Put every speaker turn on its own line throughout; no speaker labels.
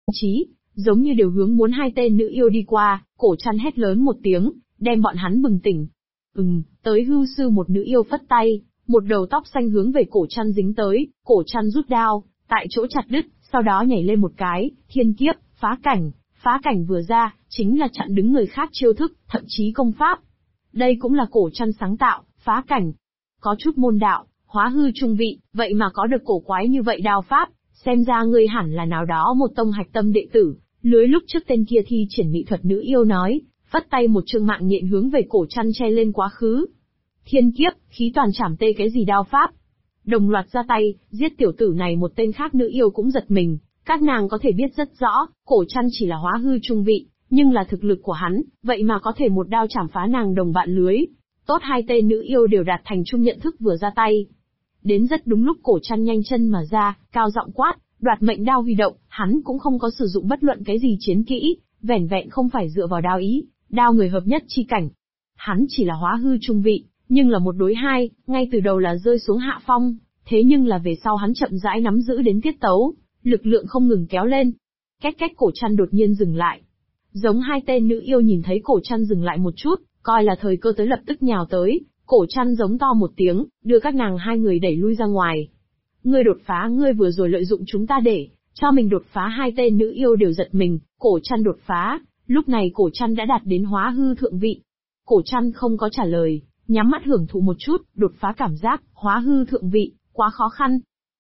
chí, giống như đều hướng muốn hai tên nữ yêu đi qua, Cổ Trăn hét lớn một tiếng, đem bọn hắn bừng tỉnh. Tới hưu sư một nữ yêu phất tay, một đầu tóc xanh hướng về Cổ Trăn dính tới, Cổ Trăn rút đao, tại chỗ chặt đứt, sau đó nhảy lên một cái, thiên kiếp, phá cảnh vừa ra, chính là chặn đứng người khác chiêu thức, thậm chí công pháp. Đây cũng là Cổ Trăn sáng tạo, phá cảnh. Có chút môn đạo, hóa hư trung vị, vậy mà có được cổ quái như vậy đao pháp, xem ra ngươi hẳn là nào đó một tông hạch tâm đệ tử. Lưới lúc trước tên kia thi triển mỹ thuật nữ yêu nói, phất tay một chương mạng nhện hướng về Cổ Trăn che lên quá khứ. Thiên kiếp, khí toàn chảm tê cái gì đao pháp. Đồng loạt ra tay, giết tiểu tử này. Một tên khác nữ yêu cũng giật mình, các nàng có thể biết rất rõ, Cổ Trăn chỉ là hóa hư trung vị, nhưng là thực lực của hắn, vậy mà có thể một đao chảm phá nàng đồng bạn lưới. Tốt hai tên nữ yêu đều đạt thành chung nhận thức vừa ra tay. Đến rất đúng lúc Cổ Trăn nhanh chân mà ra, cao giọng quát, đoạt mệnh đao huy động, hắn cũng không có sử dụng bất luận cái gì chiến kỹ, vẻn vẹn không phải dựa vào đao ý, đao người hợp nhất chi cảnh. Hắn chỉ là hóa hư trung vị, nhưng là một đối hai, ngay từ đầu là rơi xuống hạ phong, thế nhưng là về sau hắn chậm rãi nắm giữ đến tiết tấu, lực lượng không ngừng kéo lên. Cách Cổ Trăn đột nhiên dừng lại. Giống hai tên nữ yêu nhìn thấy Cổ Trăn dừng lại một chút, coi là thời cơ tới lập tức nhào tới, Cổ Trăn giống to một tiếng, đưa các nàng hai người đẩy lui ra ngoài. Ngươi đột phá, ngươi vừa rồi lợi dụng chúng ta để cho mình đột phá. Hai tên nữ yêu đều giật mình, Cổ Trăn đột phá, lúc này Cổ Trăn đã đạt đến hóa hư thượng vị. Cổ Trăn không có trả lời, nhắm mắt hưởng thụ một chút, đột phá cảm giác, hóa hư thượng vị, quá khó khăn.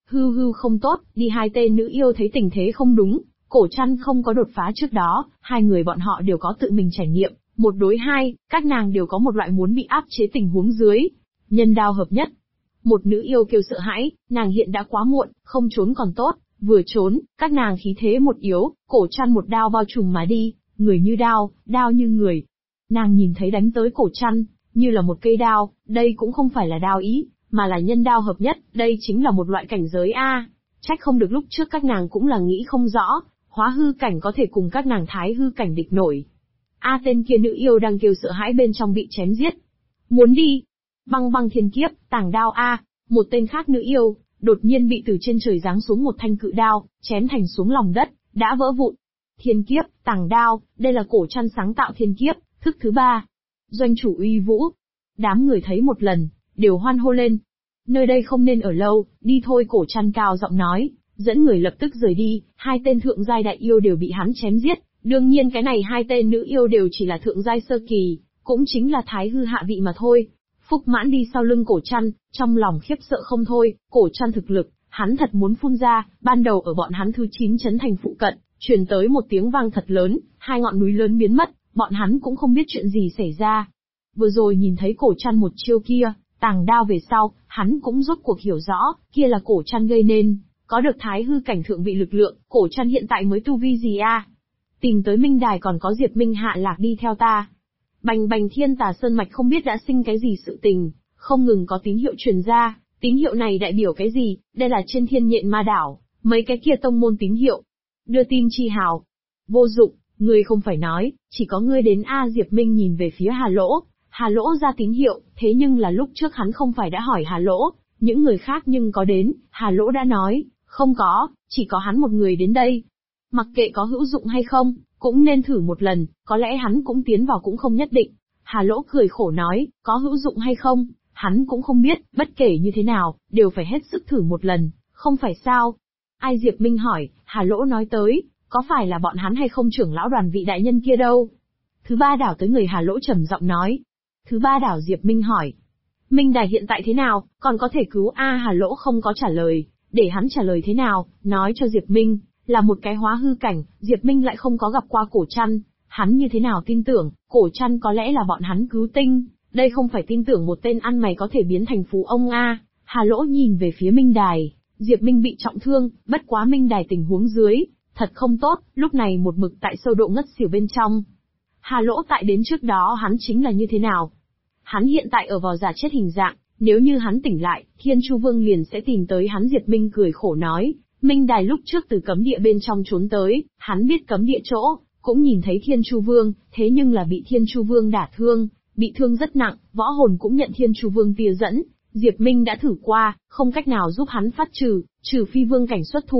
Hư không tốt, đi. Hai tên nữ yêu thấy tình thế không đúng, Cổ Trăn không có đột phá trước đó, hai người bọn họ đều có tự mình trải nghiệm, một đối hai, các nàng đều có một loại muốn bị áp chế tình huống dưới. Nhân đao hợp nhất. Một nữ yêu kêu sợ hãi, nàng hiện đã quá muộn, không trốn còn tốt, vừa trốn, các nàng khí thế một yếu, Cổ Trăn một đao bao trùm mà đi, người như đao, đao như người. Nàng nhìn thấy đánh tới Cổ Trăn, như là một cây đao, đây cũng không phải là đao ý, mà là nhân đao hợp nhất, đây chính là một loại cảnh giới A. Trách không được lúc trước các nàng cũng là nghĩ không rõ, hóa hư cảnh có thể cùng các nàng thái hư cảnh địch nổi. Tên kia nữ yêu đang kêu sợ hãi bên trong bị chém giết. Muốn đi. Băng thiên kiếp, tảng đao A. Một tên khác nữ yêu, đột nhiên bị từ trên trời giáng xuống một thanh cự đao, chém thành xuống lòng đất, đã vỡ vụn. Thiên kiếp, tảng đao, đây là Cổ Trăn sáng tạo thiên kiếp, thức thứ 3. Doanh chủ uy vũ. Đám người thấy một lần, đều hoan hô lên. Nơi đây không nên ở lâu, đi thôi. Cổ Trăn cao giọng nói, dẫn người lập tức rời đi. Hai tên thượng giai đại yêu đều bị hắn chém giết. Đương nhiên cái này hai tên nữ yêu đều chỉ là thượng giai sơ kỳ, cũng chính là thái hư hạ vị mà thôi. Phúc Mãn đi sau lưng Cổ Trăn, trong lòng khiếp sợ không thôi. Cổ Trăn thực lực, hắn thật muốn phun ra. Ban đầu ở bọn hắn thứ 9 trấn thành phụ cận, truyền tới một tiếng vang thật lớn, hai ngọn núi lớn biến mất, bọn hắn cũng không biết chuyện gì xảy ra. Vừa rồi nhìn thấy Cổ Trăn một chiêu kia, tàng đao về sau, hắn cũng rốt cuộc hiểu rõ, kia là Cổ Trăn gây nên, có được thái hư cảnh thượng vị lực lượng. Cổ Trăn hiện tại mới tu vi gì a? Tìm tới Minh Đài còn có Diệp Minh hạ lạc đi theo ta. Bành Thiên Tà Sơn mạch không biết đã sinh cái gì sự tình, không ngừng có tín hiệu truyền ra. Tín hiệu này đại biểu cái gì? Đây là trên Thiên Nhện Ma Đảo, mấy cái kia tông môn tín hiệu. Đưa tin chi hào. Vô dụng, ngươi không phải nói, chỉ có ngươi đến a. Diệp Minh nhìn về phía Hà Lỗ ra tín hiệu, thế nhưng là lúc trước hắn không phải đã hỏi Hà Lỗ, những người khác nhưng có đến. Hà Lỗ đã nói, không có, chỉ có hắn một người đến đây. Mặc kệ có hữu dụng hay không, cũng nên thử một lần, có lẽ hắn cũng tiến vào cũng không nhất định. Hà Lỗ cười khổ nói, có hữu dụng hay không, hắn cũng không biết, bất kể như thế nào, đều phải hết sức thử một lần, không phải sao? Ai? Diệp Minh hỏi. Hà Lỗ nói tới, có phải là bọn hắn hay không? Trưởng lão Đoàn vị đại nhân kia đâu? Thứ 3 đảo tới người. Hà Lỗ trầm giọng nói. Thứ 3 đảo? Diệp Minh hỏi. Minh Đài hiện tại thế nào, còn có thể cứu a? Hà Lỗ không có trả lời, để hắn trả lời thế nào, nói cho Diệp Minh, là một cái hóa hư cảnh. Diệp Minh lại không có gặp qua Cổ Trăn, hắn như thế nào tin tưởng, Cổ Trăn có lẽ là bọn hắn cứu tinh, đây không phải tin tưởng một tên ăn mày có thể biến thành phú ông a. Hà Lỗ nhìn về phía Minh Đài, Diệp Minh bị trọng thương, bất quá Minh Đài tình huống dưới, thật không tốt, lúc này một mực tại sâu độ ngất xỉu bên trong. Hà Lỗ tại đến trước đó hắn chính là như thế nào? Hắn hiện tại ở vào giả chết hình dạng, nếu như hắn tỉnh lại, Thiên Chu Vương liền sẽ tìm tới hắn. Diệp Minh cười khổ nói, Minh Đài lúc trước từ cấm địa bên trong trốn tới, hắn biết cấm địa chỗ, cũng nhìn thấy Thiên Chu Vương, thế nhưng là bị Thiên Chu Vương đả thương, bị thương rất nặng, võ hồn cũng nhận Thiên Chu Vương tia dẫn. Diệp Minh đã thử qua, không cách nào giúp hắn phát trừ, trừ phi vương cảnh xuất thủ.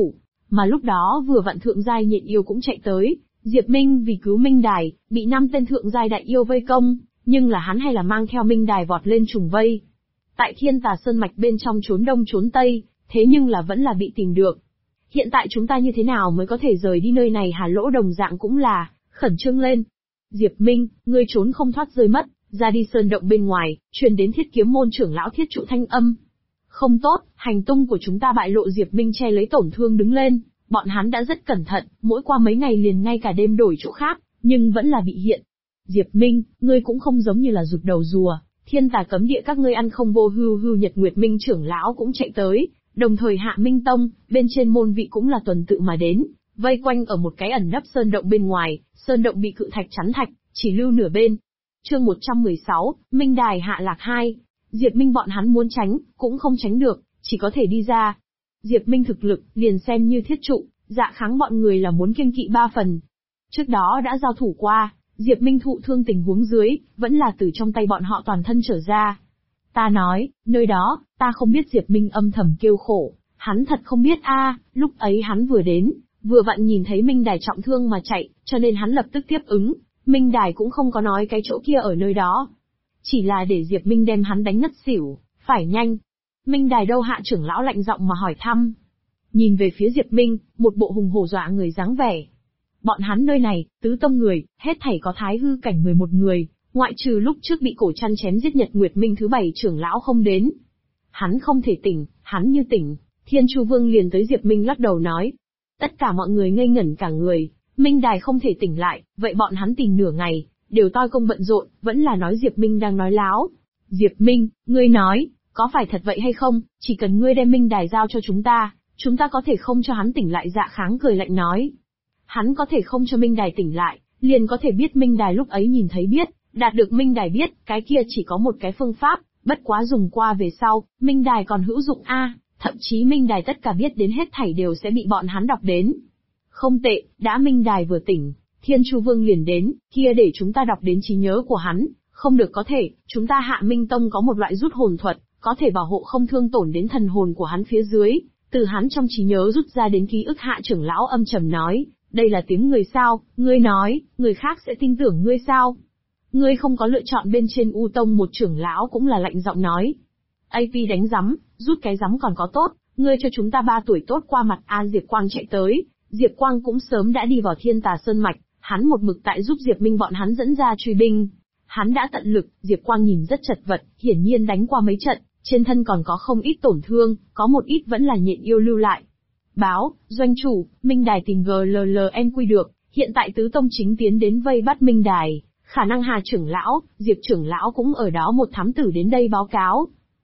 Mà lúc đó vừa vặn thượng giai nhện yêu cũng chạy tới, Diệp Minh vì cứu Minh Đài, bị 5 tên thượng giai đại yêu vây công, nhưng là hắn hay là mang theo Minh Đài vọt lên trùng vây. Tại Thiên Tà Sơn mạch bên trong trốn đông trốn tây, thế nhưng là vẫn là bị tìm được. Hiện tại chúng ta như thế nào mới có thể rời đi nơi này? Hà Lỗ đồng dạng cũng là khẩn trương lên. Diệp Minh, ngươi trốn không thoát rơi mất, ra đi sơn động bên ngoài, truyền đến Thiết Kiếm môn trưởng lão Thiết Trụ thanh âm. Không tốt, hành tung của chúng ta bại lộ. Diệp Minh che lấy tổn thương đứng lên, bọn hắn đã rất cẩn thận, mỗi qua mấy ngày liền ngay cả đêm đổi chỗ khác, nhưng vẫn là bị hiện. Diệp Minh, ngươi cũng không giống như là rụt đầu rùa, Thiên Tà cấm địa các ngươi ăn không vô. Hưu Nhật Nguyệt Minh trưởng lão cũng chạy tới, đồng thời Hạ Minh Tông, bên trên môn vị cũng là tuần tự mà đến, vây quanh ở một cái ẩn nấp sơn động bên ngoài, sơn động bị cự thạch chắn thạch, chỉ lưu nửa bên. Chương 116, Minh Đài hạ lạc 2. Diệp Minh bọn hắn muốn tránh, cũng không tránh được, chỉ có thể đi ra. Diệp Minh thực lực, liền xem như Thiết Trụ, Dạ Kháng bọn người là muốn kiêng kỵ 3 phần. Trước đó đã giao thủ qua, Diệp Minh thụ thương tình huống dưới, vẫn là từ trong tay bọn họ toàn thân trở ra. Ta nói, nơi đó, ta không biết. Diệp Minh âm thầm kêu khổ, hắn thật không biết a. Lúc ấy hắn vừa đến, vừa vặn nhìn thấy Minh Đài trọng thương mà chạy, cho nên hắn lập tức tiếp ứng, Minh Đài cũng không có nói cái chỗ kia ở nơi đó. Chỉ là để Diệp Minh đem hắn đánh ngất xỉu, phải nhanh. Minh Đài đâu? Hạ trưởng lão lạnh giọng mà hỏi thăm. Nhìn về phía Diệp Minh, một bộ hùng hổ dọa người dáng vẻ. Bọn hắn nơi này, tứ tông người, hết thảy có thái hư cảnh 11 người, ngoại trừ lúc trước bị cổ chăn chém giết Nhật Nguyệt Minh thứ 7 trưởng lão không đến. Hắn không thể tỉnh, hắn như tỉnh, Thiên Chu Vương liền tới. Diệp Minh lắc đầu nói. Tất cả mọi người ngây ngẩn cả người, Minh Đài không thể tỉnh lại, vậy bọn hắn tìm nửa ngày, đều toi công bận rộn, vẫn là nói Diệp Minh đang nói láo. Diệp Minh, ngươi nói, có phải thật vậy hay không? Chỉ cần ngươi đem Minh Đài giao cho chúng ta có thể không cho hắn tỉnh lại. Dạ Kháng cười lạnh nói. Hắn có thể không cho Minh Đài tỉnh lại, liền có thể biết Minh Đài lúc ấy nhìn thấy biết, đạt được Minh Đài biết, cái kia chỉ có một cái phương pháp, bất quá dùng qua về sau, Minh Đài còn hữu dụng a, thậm chí Minh Đài tất cả biết đến hết thảy đều sẽ bị bọn hắn đọc đến. Không tệ, đã Minh Đài vừa tỉnh, Thiên Chu Vương liền đến, kia để chúng ta đọc đến trí nhớ của hắn, không được có thể, chúng ta Hạ Minh Tông có một loại rút hồn thuật, có thể bảo hộ không thương tổn đến thần hồn của hắn phía dưới, từ hắn trong trí nhớ rút ra đến ký ức. Hạ trưởng lão âm trầm nói, đây là tiếng người sao? Ngươi nói, người khác sẽ tin tưởng ngươi sao? Ngươi không có lựa chọn. Bên trên U Tông một trưởng lão cũng là lạnh giọng nói. AP đánh rắm, rút cái rắm còn có tốt, ngươi cho chúng ta 3 tuổi tốt qua mặt a. Diệp Quang chạy tới, Diệp Quang cũng sớm đã đi vào Thiên Tà Sơn mạch, hắn một mực tại giúp Diệp Minh bọn hắn dẫn ra truy binh. Hắn đã tận lực, Diệp Quang nhìn rất chật vật, hiển nhiên đánh qua mấy trận, trên thân còn có không ít tổn thương, có một ít vẫn là nhện yêu lưu lại. Báo, doanh chủ, Minh Đài tìm GLLNQ được, hiện tại tứ tông chính tiến đến vây bắt Minh Đài, khả năng Hà trưởng lão, Diệp trưởng lão cũng ở đó. Một thám tử đến đây báo cáo.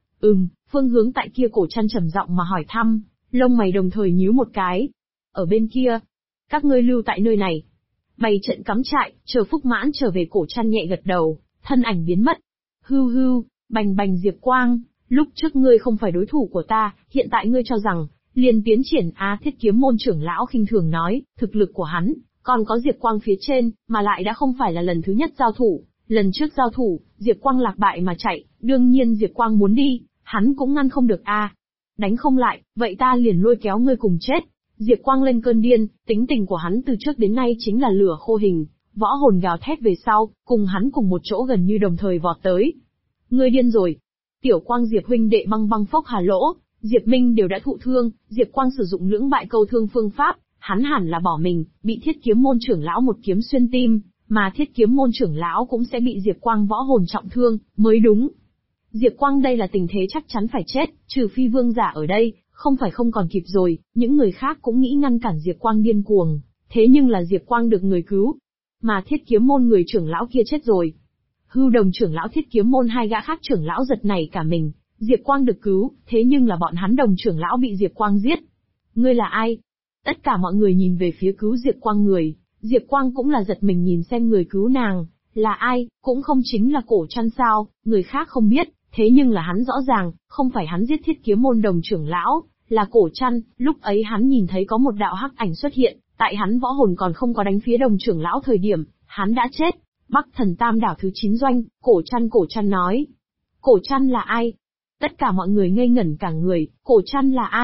Phương hướng tại kia. Cổ Chăn trầm giọng mà hỏi thăm, lông mày đồng thời nhíu một cái. Ở bên kia, các ngươi lưu tại nơi này, bày trận cắm trại, chờ Phúc Mãn trở về. Cổ Chăn nhẹ gật đầu, thân ảnh biến mất. Hưu, bành bành. Diệp Quang, lúc trước ngươi không phải đối thủ của ta, hiện tại ngươi cho rằng liền tiến triển a. Thiết Kiếm môn trưởng lão khinh thường nói, thực lực của hắn còn có Diệp Quang phía trên, mà lại đã không phải là lần thứ nhất giao thủ, lần trước giao thủ, Diệp Quang lạc bại mà chạy, đương nhiên Diệp Quang muốn đi, hắn cũng ngăn không được a. Đánh không lại, vậy ta liền lôi kéo ngươi cùng chết. Diệp Quang lên cơn điên, tính tình của hắn từ trước đến nay chính là lửa khô hình, võ hồn gào thét về sau, cùng hắn cùng một chỗ gần như đồng thời vọt tới. Ngươi điên rồi. Tiểu Quang Diệp huynh đệ băng băng phốc. Hà Lỗ, Diệp Minh đều đã thụ thương, Diệp Quang sử dụng lưỡng bại câu thương phương pháp, hắn hẳn là bỏ mình, bị Thiết Kiếm môn trưởng lão một kiếm xuyên tim, mà Thiết Kiếm môn trưởng lão cũng sẽ bị Diệp Quang võ hồn trọng thương, mới đúng. Diệp Quang đây là tình thế chắc chắn phải chết, trừ phi vương giả ở đây, không phải không còn kịp rồi. Những người khác cũng nghĩ ngăn cản Diệp Quang điên cuồng, thế nhưng là Diệp Quang được người cứu, mà Thiết Kiếm môn người trưởng lão kia chết rồi. Hưu Đồng trưởng lão, Thiết Kiếm môn 2 gã khác trưởng lão giật nảy cả mình. Diệp Quang được cứu, thế nhưng là bọn hắn Đồng trưởng lão bị Diệp Quang giết. Ngươi là ai? Tất cả mọi người nhìn về phía cứu Diệp Quang người, Diệp Quang cũng là giật mình nhìn xem người cứu nàng, là ai, cũng không chính là Cổ Chăn sao, người khác không biết, thế nhưng là hắn rõ ràng, không phải hắn giết Thiết Kiếm môn Đồng trưởng lão, là Cổ Chăn. Lúc ấy hắn nhìn thấy có một đạo hắc ảnh xuất hiện, tại hắn võ hồn còn không có đánh phía Đồng trưởng lão thời điểm, hắn đã chết. Bắc Thần Tam đảo thứ 9 doanh, Cổ Chăn nói. Cổ Chăn là ai? Tất cả mọi người ngây ngẩn cả người, Cổ Chăn là ai?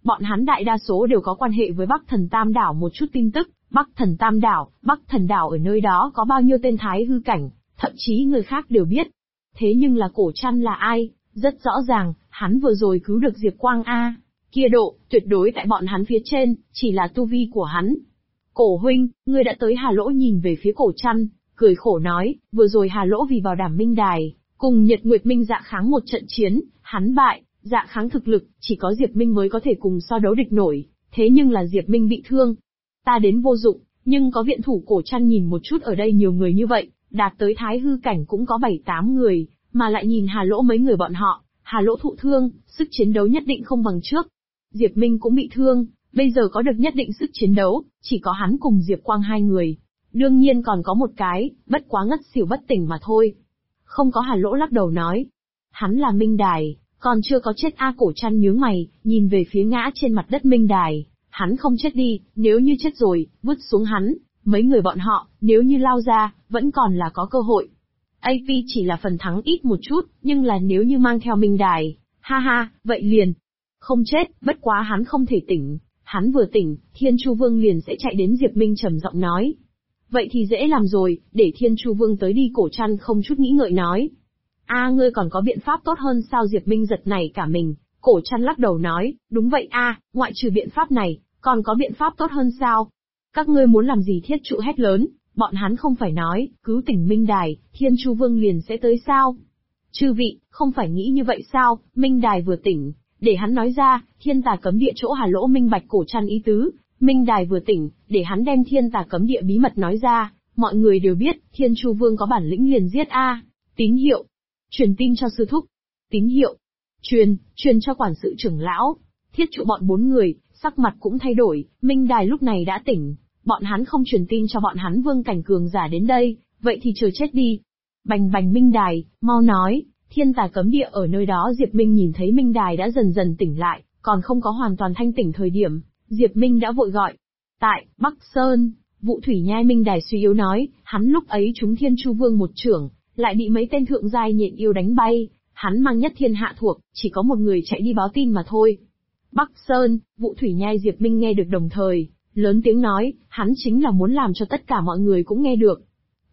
Bọn hắn đại đa số đều có quan hệ với Bắc Thần Tam Đảo một chút tin tức, Bắc Thần Tam Đảo, Bắc Thần Đảo ở nơi đó có bao nhiêu tên thái hư cảnh, thậm chí người khác đều biết. Thế nhưng là Cổ Trăn là ai? Rất rõ ràng, hắn vừa rồi cứu được Diệp Quang A. Kia độ, tuyệt đối tại bọn hắn phía trên, chỉ là tu vi của hắn. Cổ huynh, ngươi đã tới. Hà Lỗ nhìn về phía Cổ Trăn, cười khổ nói, vừa rồi Hà Lỗ vì vào Đảm Minh Đài, cùng Nhật Nguyệt Minh Dạ Kháng một trận chiến, hắn bại, Dạ Kháng thực lực, chỉ có Diệp Minh mới có thể cùng so đấu địch nổi, thế nhưng là Diệp Minh bị thương. Ta đến vô dụng, nhưng có viện thủ. Cổ Trăn nhìn một chút ở đây nhiều người như vậy, đạt tới thái hư cảnh cũng có 7-8 người, mà lại nhìn Hà Lỗ mấy người bọn họ, Hà Lỗ thụ thương, sức chiến đấu nhất định không bằng trước. Diệp Minh cũng bị thương, bây giờ có được nhất định sức chiến đấu, chỉ có hắn cùng Diệp Quang hai người. Đương nhiên còn có một cái, bất quá ngất xỉu bất tỉnh mà thôi. Không có. Hà Lỗ lắc đầu nói. Hắn là Minh Đài, còn chưa có chết. Cổ Trăn nhướng mày, nhìn về phía ngã trên mặt đất Minh Đài. Hắn không chết đi, nếu như chết rồi, vứt xuống hắn, mấy người bọn họ, nếu như lao ra, vẫn còn là có cơ hội. AP chỉ là phần thắng ít một chút, nhưng là nếu như mang theo Minh Đài, ha ha, vậy liền. Không chết, bất quá hắn không thể tỉnh. Hắn vừa tỉnh, Thiên Chu Vương liền sẽ chạy đến. Diệp Minh trầm giọng nói. Vậy thì dễ làm rồi, để Thiên Chu Vương tới đi. Cổ Trăn không chút nghĩ ngợi nói. Ngươi còn có biện pháp tốt hơn sao? Diệp Minh giật nảy cả mình. Cổ Trăn lắc đầu nói, đúng vậy ngoại trừ biện pháp này, còn có biện pháp tốt hơn sao? Các ngươi muốn làm gì? Thiết Trụ hét lớn, bọn hắn không phải nói, cứu tỉnh Minh Đài, Thiên Chu Vương liền sẽ tới sao? Chư vị, không phải nghĩ như vậy sao? Minh Đài vừa tỉnh, để hắn nói ra. Thiên Tà Cấm Địa chỗ. Hà Lỗ minh bạch Cổ Trăn ý tứ, Minh Đài vừa tỉnh, để hắn đem Thiên Tà Cấm Địa bí mật nói ra, mọi người đều biết, Thiên Chu Vương có bản lĩnh liền giết Tín hiệu. Truyền tin cho sư thúc. Tín hiệu. Truyền cho quản sự trưởng lão. Thiết Trụ bọn 4 người, sắc mặt cũng thay đổi. Minh Đài lúc này đã tỉnh, bọn hắn không truyền tin cho bọn hắn vương cảnh cường giả đến đây, vậy thì chờ chết đi. Bành bành. Minh Đài, mau nói, Thiên Tà Cấm Địa ở nơi đó. Diệp Minh nhìn thấy Minh Đài đã dần dần tỉnh lại, còn không có hoàn toàn thanh tỉnh thời điểm, Diệp Minh đã vội gọi. Tại Bắc Sơn, Vụ Thủy Nhai. Minh Đài suy yếu nói, hắn lúc ấy trúng Thiên Chu Vương một chưởng, lại bị mấy tên thượng giai nhện yêu đánh bay, hắn mang nhất thiên hạ thuộc, chỉ có một người chạy đi báo tin mà thôi. Bắc Sơn, Vụ Thủy Nhai. Diệp Minh nghe được đồng thời, lớn tiếng nói, hắn chính là muốn làm cho tất cả mọi người cũng nghe được.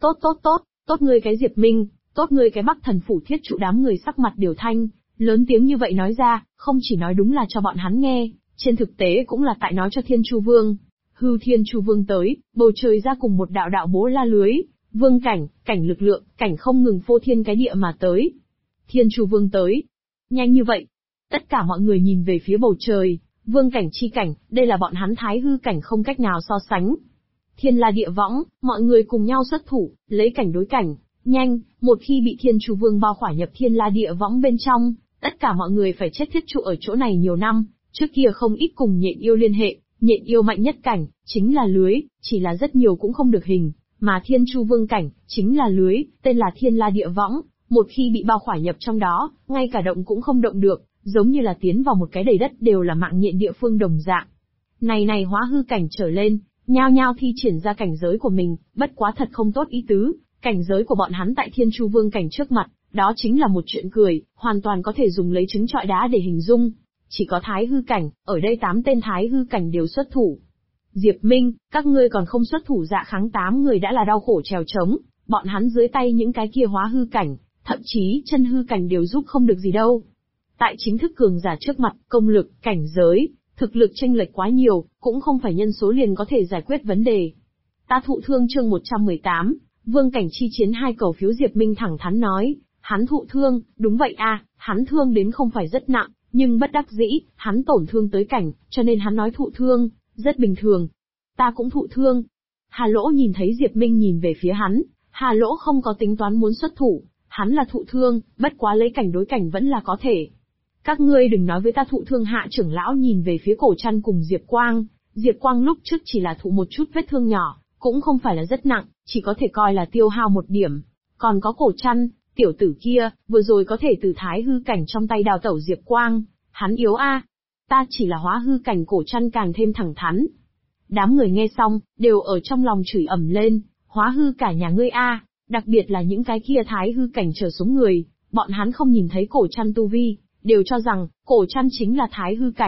Tốt ngươi cái Diệp Minh, tốt ngươi cái Bắc Thần Phủ. Thiết Trụ đám người sắc mặt đều thanh, lớn tiếng như vậy nói ra, không chỉ nói đúng là cho bọn hắn nghe, trên thực tế cũng là tại nói cho Thiên Chu Vương. Thiên Chu Vương tới, bầu trời ra cùng một đạo đạo bố la lưới, vương cảnh, cảnh lực lượng, cảnh không ngừng phô thiên cái địa mà tới. Thiên Chu Vương tới. Nhanh như vậy. Tất cả mọi người nhìn về phía bầu trời, vương cảnh chi cảnh, đây là bọn hắn thái hư cảnh không cách nào so sánh. Thiên La Địa Võng, mọi người cùng nhau xuất thủ, lấy cảnh đối cảnh, nhanh, một khi bị Thiên Chu Vương bao khỏa nhập Thiên La Địa Võng bên trong, tất cả mọi người phải chết. Thiết Trụ ở chỗ này nhiều năm, trước kia không ít cùng nhện yêu liên hệ, nhện yêu mạnh nhất cảnh, chính là lưới, chỉ là rất nhiều cũng không được hình, mà Thiên Chu Vương cảnh, chính là lưới, tên là Thiên La Địa Võng, một khi bị bao khỏa nhập trong đó, ngay cả động cũng không động được, giống như là tiến vào một cái đầy đất đều là mạng nhện địa phương đồng dạng. Này hóa hư cảnh trở lên, nhao nhao thi triển ra cảnh giới của mình, bất quá thật không tốt ý tứ, cảnh giới của bọn hắn tại Thiên Chu Vương cảnh trước mặt, đó chính là một chuyện cười, hoàn toàn có thể dùng lấy trứng trọi đá để hình dung. Chỉ có thái hư cảnh, ở đây 8 tên thái hư cảnh đều xuất thủ. Diệp Minh, các ngươi còn không xuất thủ? Dạ Kháng 8 người đã là đau khổ trèo trống, bọn hắn dưới tay những cái kia hóa hư cảnh, thậm chí chân hư cảnh đều giúp không được gì đâu. Tại chính thức cường giả trước mặt, công lực, cảnh giới, thực lực chênh lệch quá nhiều, cũng không phải nhân số liền có thể giải quyết vấn đề. Ta thụ thương. Chương 118, vương cảnh chi chiến. 2 cầu phiếu. Diệp Minh thẳng thắn nói, hắn thụ thương, đúng vậy hắn thương đến không phải rất nặng, nhưng bất đắc dĩ, hắn tổn thương tới cảnh, cho nên hắn nói thụ thương, rất bình thường. Ta cũng thụ thương. Hà Lỗ nhìn thấy Diệp Minh nhìn về phía hắn, Hà Lỗ không có tính toán muốn xuất thủ, hắn là thụ thương, bất quá lấy cảnh đối cảnh vẫn là có thể. Các ngươi đừng nói với ta thụ thương. Hạ trưởng lão nhìn về phía Cổ Trăn cùng Diệp Quang. Diệp Quang lúc trước chỉ là thụ một chút vết thương nhỏ, cũng không phải là rất nặng, chỉ có thể coi là tiêu hao một điểm. Còn có Cổ Trăn, tiểu tử kia, vừa rồi có thể từ thái hư cảnh trong tay đào tẩu Diệp Quang, hắn yếu ta chỉ là hóa hư cảnh. Cổ Trăn càng thêm thẳng thắn. Đám người nghe xong, đều ở trong lòng chửi ầm lên, hóa hư cả nhà ngươi đặc biệt là những cái kia thái hư cảnh trở xuống người, bọn hắn không nhìn thấy Cổ Trăn tu vi, đều cho rằng, Cổ Trăn chính là thái hư cảnh,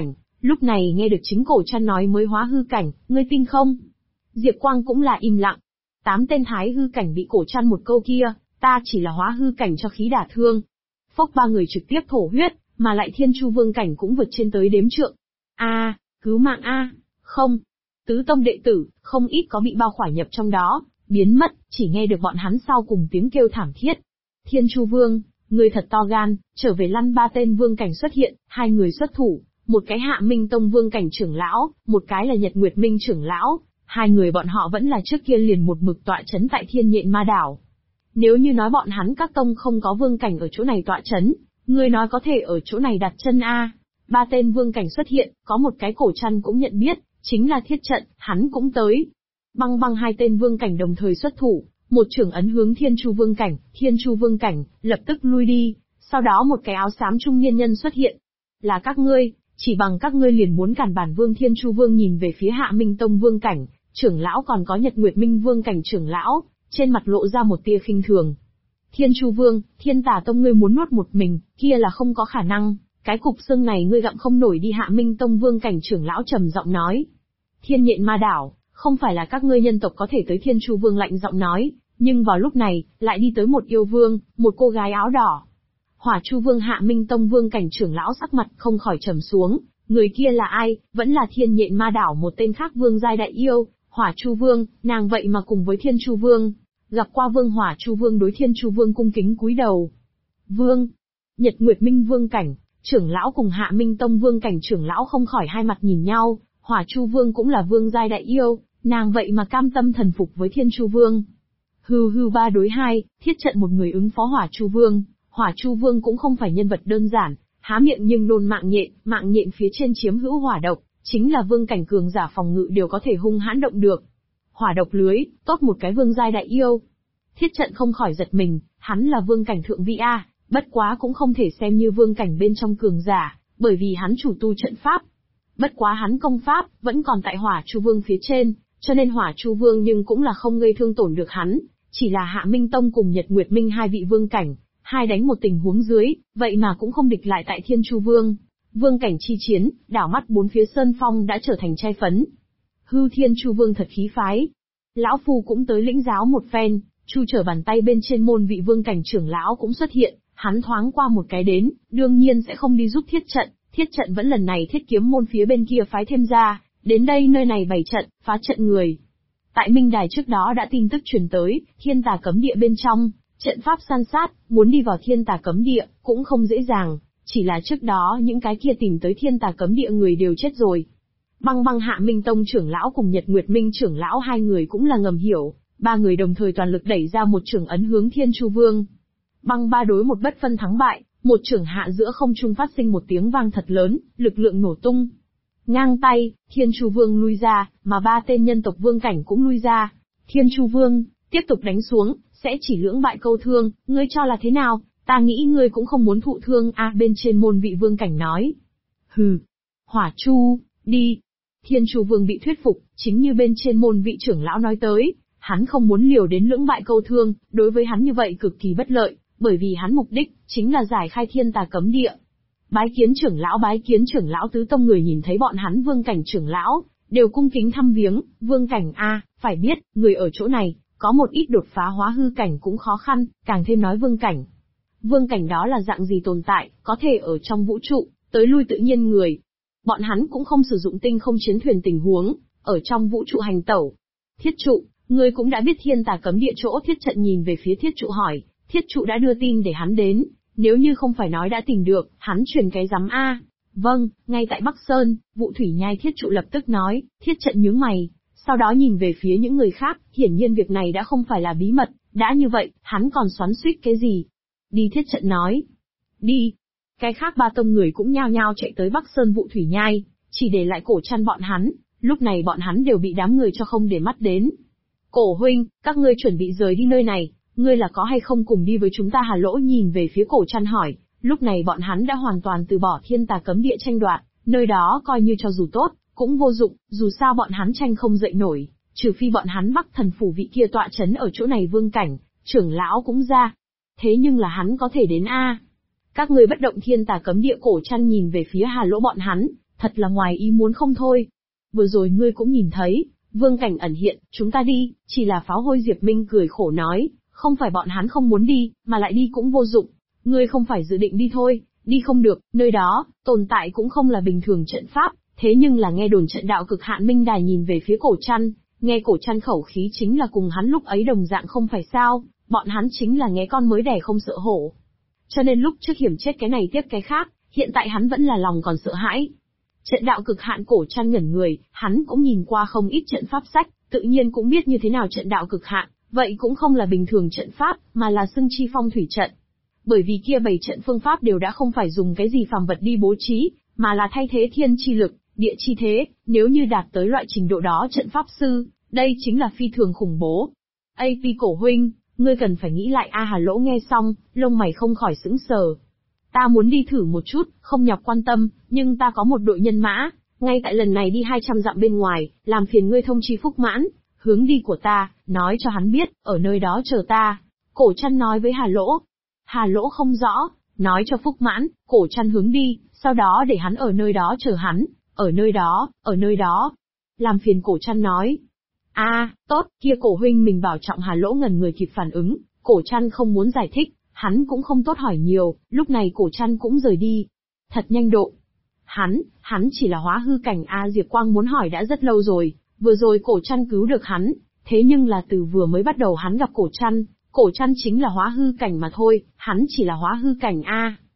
Lúc này nghe được chính Cổ Trăn nói mới hóa hư cảnh, ngươi tin không? Diệp Quang cũng là im lặng. 8 tên thái hư cảnh bị Cổ Trăn một câu kia, ta chỉ là hóa hư cảnh cho khí đả thương. Phốc 3 người trực tiếp thổ huyết, mà lại Thiên Chu Vương cảnh cũng vượt trên tới đếm trượng. Cứu mạng không. Tứ tông đệ tử, không ít có bị bao khỏa nhập trong đó, biến mất, chỉ nghe được bọn hắn sau cùng tiếng kêu thảm thiết. Thiên Chu Vương, người thật to gan, trở về lăn 3 tên vương cảnh xuất hiện, 2 người xuất thủ, một cái Hạ Minh Tông vương cảnh trưởng lão, một cái là Nhật Nguyệt Minh trưởng lão, 2 người bọn họ vẫn là trước kia liền một mực tọa chấn tại Thiên Nhện Ma Đảo. Nếu như nói bọn hắn các tông không có vương cảnh ở chỗ này tọa chấn, người nói có thể ở chỗ này đặt chân 3 tên vương cảnh xuất hiện, có một cái Cổ Trăn cũng nhận biết, chính là Thiết Trận, hắn cũng tới. Băng băng 2 tên vương cảnh đồng thời xuất thủ, một trưởng ấn hướng Thiên Chu Vương cảnh, lập tức lui đi, sau đó một cái áo xám trung niên nhân xuất hiện. Là các ngươi, chỉ bằng các ngươi liền muốn cản bản vương. Thiên Chu Vương nhìn về phía Hạ Minh Tông vương cảnh, trưởng lão còn có Nhật Nguyệt Minh vương cảnh trưởng lão, trên mặt lộ ra một tia khinh thường. Thiên Chu Vương, Thiên Tà Tông ngươi muốn nuốt một mình, kia là không có khả năng, cái cục xương này ngươi gặm không nổi đi. Hạ Minh Tông vương cảnh trưởng lão trầm giọng nói. Thiên Nhện Ma Đảo, không phải là các ngươi nhân tộc có thể tới. Thiên Chu Vương lạnh giọng nói, nhưng vào lúc này, lại đi tới một yêu vương, một cô gái áo đỏ. Hỏa Chu Vương. Hạ Minh Tông vương cảnh trưởng lão sắc mặt không khỏi trầm xuống, người kia là ai? Vẫn là Thiên Nhện Ma Đảo một tên khác vương giai đại yêu, Hỏa Chu Vương, nàng vậy mà cùng với Thiên Chu Vương. Gặp qua vương. Hỏa Chu Vương đối Thiên Chu Vương cung kính cúi đầu. Vương. Nhật Nguyệt Minh vương cảnh trưởng lão cùng Hạ Minh Tông vương cảnh trưởng lão không khỏi hai mặt nhìn nhau. Hỏa Chu Vương cũng là vương giai đại yêu, nàng vậy mà cam tâm thần phục với Thiên Chu Vương. Hừ 3 đối 2, Thiết Trận một người ứng phó Hỏa Chu Vương. Hỏa Chu Vương cũng không phải nhân vật đơn giản, há miệng nhưng nôn mạng nhện phía trên chiếm hữu hỏa độc, chính là vương cảnh cường giả phòng ngự đều có thể hung hãn động được. Hỏa độc lưới, tốt một cái vương giai đại yêu. Thiết Trận không khỏi giật mình, hắn là vương cảnh thượng vị bất quá cũng không thể xem như vương cảnh bên trong cường giả, bởi vì hắn chủ tu trận pháp. Bất quá hắn công pháp vẫn còn tại Hỏa Chu Vương phía trên, cho nên Hỏa Chu Vương nhưng cũng là không gây thương tổn được hắn, chỉ là Hạ Minh Tông cùng Nhật Nguyệt Minh 2 vị vương cảnh, 2 đánh một tình huống dưới, vậy mà cũng không địch lại tại Thiên Chu Vương. Vương cảnh chi chiến, đảo mắt 4 phía sơn phong đã trở thành trai phấn. Thiên Chu Vương thật khí phái. Lão Phu cũng tới lĩnh giáo một phen. Chu trở bàn tay bên trên môn vị vương cảnh trưởng lão cũng xuất hiện, hắn thoáng qua một cái đến, đương nhiên sẽ không đi giúp Thiết Trận. Thiết Trận vẫn lần này Thiết Kiếm môn phía bên kia phái thêm ra, đến đây nơi này bày trận, phá trận người. Tại Minh Đài trước đó đã tin tức truyền tới, Thiên Tà Cấm Địa bên trong, trận pháp san sát, muốn đi vào Thiên Tà Cấm Địa, cũng không dễ dàng, chỉ là trước đó những cái kia tìm tới Thiên Tà Cấm Địa người đều chết rồi. Băng Hạ Minh Tông trưởng lão cùng Nhật Nguyệt Minh trưởng lão 2 người cũng là ngầm hiểu, 3 người đồng thời toàn lực đẩy ra một chưởng ấn hướng Thiên Chu Vương. 3 đối 1 bất phân thắng bại, một chưởng hạ giữa không trung phát sinh một tiếng vang thật lớn, lực lượng nổ tung. Ngang tay, Thiên Chu Vương lui ra, mà 3 tên nhân tộc vương cảnh cũng lui ra. Thiên Chu Vương tiếp tục đánh xuống, sẽ chỉ lưỡng bại câu thương, ngươi cho là thế nào? Ta nghĩ ngươi cũng không muốn thụ thương bên trên môn vị vương cảnh nói. Hỏa Chu, đi. Thiên Chu Vương bị thuyết phục, chính như bên trên môn vị trưởng lão nói tới, hắn không muốn liều đến lưỡng bại câu thương, đối với hắn như vậy cực kỳ bất lợi, bởi vì hắn mục đích chính là giải khai Thiên Tà Cấm Địa. Bái kiến trưởng lão. Tứ tông người nhìn thấy bọn hắn vương cảnh trưởng lão, đều cung kính thăm viếng. Vương cảnh phải biết, người ở chỗ này, có một ít đột phá hóa hư cảnh cũng khó khăn, càng thêm nói vương cảnh. Vương cảnh đó là dạng gì tồn tại, có thể ở trong vũ trụ, tới lui tự nhiên người. Bọn hắn cũng không sử dụng tinh không chiến thuyền tình huống, ở trong vũ trụ hành tẩu. Thiết trụ, ngươi cũng đã biết Thiên Tà Cấm Địa chỗ. Thiết Trận nhìn về phía Thiết trụ hỏi, Thiết trụ đã đưa tin để hắn đến, nếu như không phải nói đã tìm được, hắn truyền cái rắm Vâng, ngay tại Bắc Sơn, Vụ Thủy Nhai. Thiết trụ lập tức nói. Thiết Trận nhướng mày, sau đó nhìn về phía những người khác, hiển nhiên việc này đã không phải là bí mật, đã như vậy, hắn còn xoắn xuýt cái gì? Đi. Thiết Trận nói. Đi. Cái khác 3 tông người cũng nhao nhao chạy tới Bắc Sơn Vụ Thủy Nhai, chỉ để lại Cổ Trăn bọn hắn, lúc này bọn hắn đều bị đám người cho không để mắt đến. Cổ huynh, các ngươi chuẩn bị rời đi nơi này, ngươi là có hay không cùng đi với chúng ta? Hà Lỗ nhìn về phía Cổ Trăn hỏi, lúc này bọn hắn đã hoàn toàn từ bỏ Thiên Tà Cấm Địa tranh đoạt, nơi đó coi như cho dù tốt, cũng vô dụng, dù sao bọn hắn tranh không dậy nổi, trừ phi bọn hắn Bắc Thần Phủ vị kia tọa chấn ở chỗ này vương cảnh, trưởng lão cũng ra. Thế nhưng là hắn có thể đến Các ngươi bất động Thiên Tà Cấm Địa. Cổ Trăn nhìn về phía Hà Lỗ bọn hắn, thật là ngoài ý muốn không thôi. Vừa rồi ngươi cũng nhìn thấy, vương cảnh ẩn hiện, chúng ta đi, chỉ là pháo hôi. Diệp Minh cười khổ nói, không phải bọn hắn không muốn đi, mà lại đi cũng vô dụng. Ngươi không phải dự định đi thôi, đi không được, nơi đó, tồn tại cũng không là bình thường trận pháp, thế nhưng là nghe đồn trận đạo cực hạn. Minh Đài nhìn về phía Cổ Trăn, nghe Cổ Trăn khẩu khí chính là cùng hắn lúc ấy đồng dạng không phải sao, bọn hắn chính là nghe con mới đẻ không sợ hổ. Cho nên lúc trước hiểm chết cái này tiếp cái khác, hiện tại hắn vẫn là lòng còn sợ hãi. Trận đạo cực hạn. Cổ Trăn ngẩn người, hắn cũng nhìn qua không ít trận pháp sách, tự nhiên cũng biết như thế nào trận đạo cực hạn, vậy cũng không là bình thường trận pháp, mà là xưng chi phong thủy trận. Bởi vì kia 7 trận phương pháp đều đã không phải dùng cái gì phàm vật đi bố trí, mà là thay thế thiên chi lực, địa chi thế, nếu như đạt tới loại trình độ đó trận pháp sư, đây chính là phi thường khủng bố. AP Cổ huynh, ngươi cần phải nghĩ lại. A Hà Lỗ nghe xong, lông mày không khỏi sững sờ. Ta muốn đi thử một chút, không nhọc quan tâm, nhưng ta có một đội nhân mã, ngay tại lần này đi 200 dặm bên ngoài, làm phiền ngươi thông chi Phúc Mãn, hướng đi của ta, nói cho hắn biết, ở nơi đó chờ ta. Cổ Trăn nói với Hà Lỗ. Hà Lỗ không rõ, nói cho Phúc Mãn, Cổ Trăn hướng đi, sau đó để hắn ở nơi đó chờ hắn, ở nơi đó. Làm phiền. Cổ Trăn nói. Tốt, kia Cổ huynh mình bảo trọng. Hà Lỗ ngần người kịp phản ứng, Cổ Trăn không muốn giải thích, hắn cũng không tốt hỏi nhiều, lúc này Cổ Trăn cũng rời đi. Thật nhanh độ. Hắn chỉ là hóa hư cảnh. Diệp Quang muốn hỏi đã rất lâu rồi, vừa rồi Cổ Trăn cứu được hắn, thế nhưng là từ vừa mới bắt đầu hắn gặp Cổ Trăn chính là hóa hư cảnh mà thôi, hắn chỉ là hóa hư cảnh.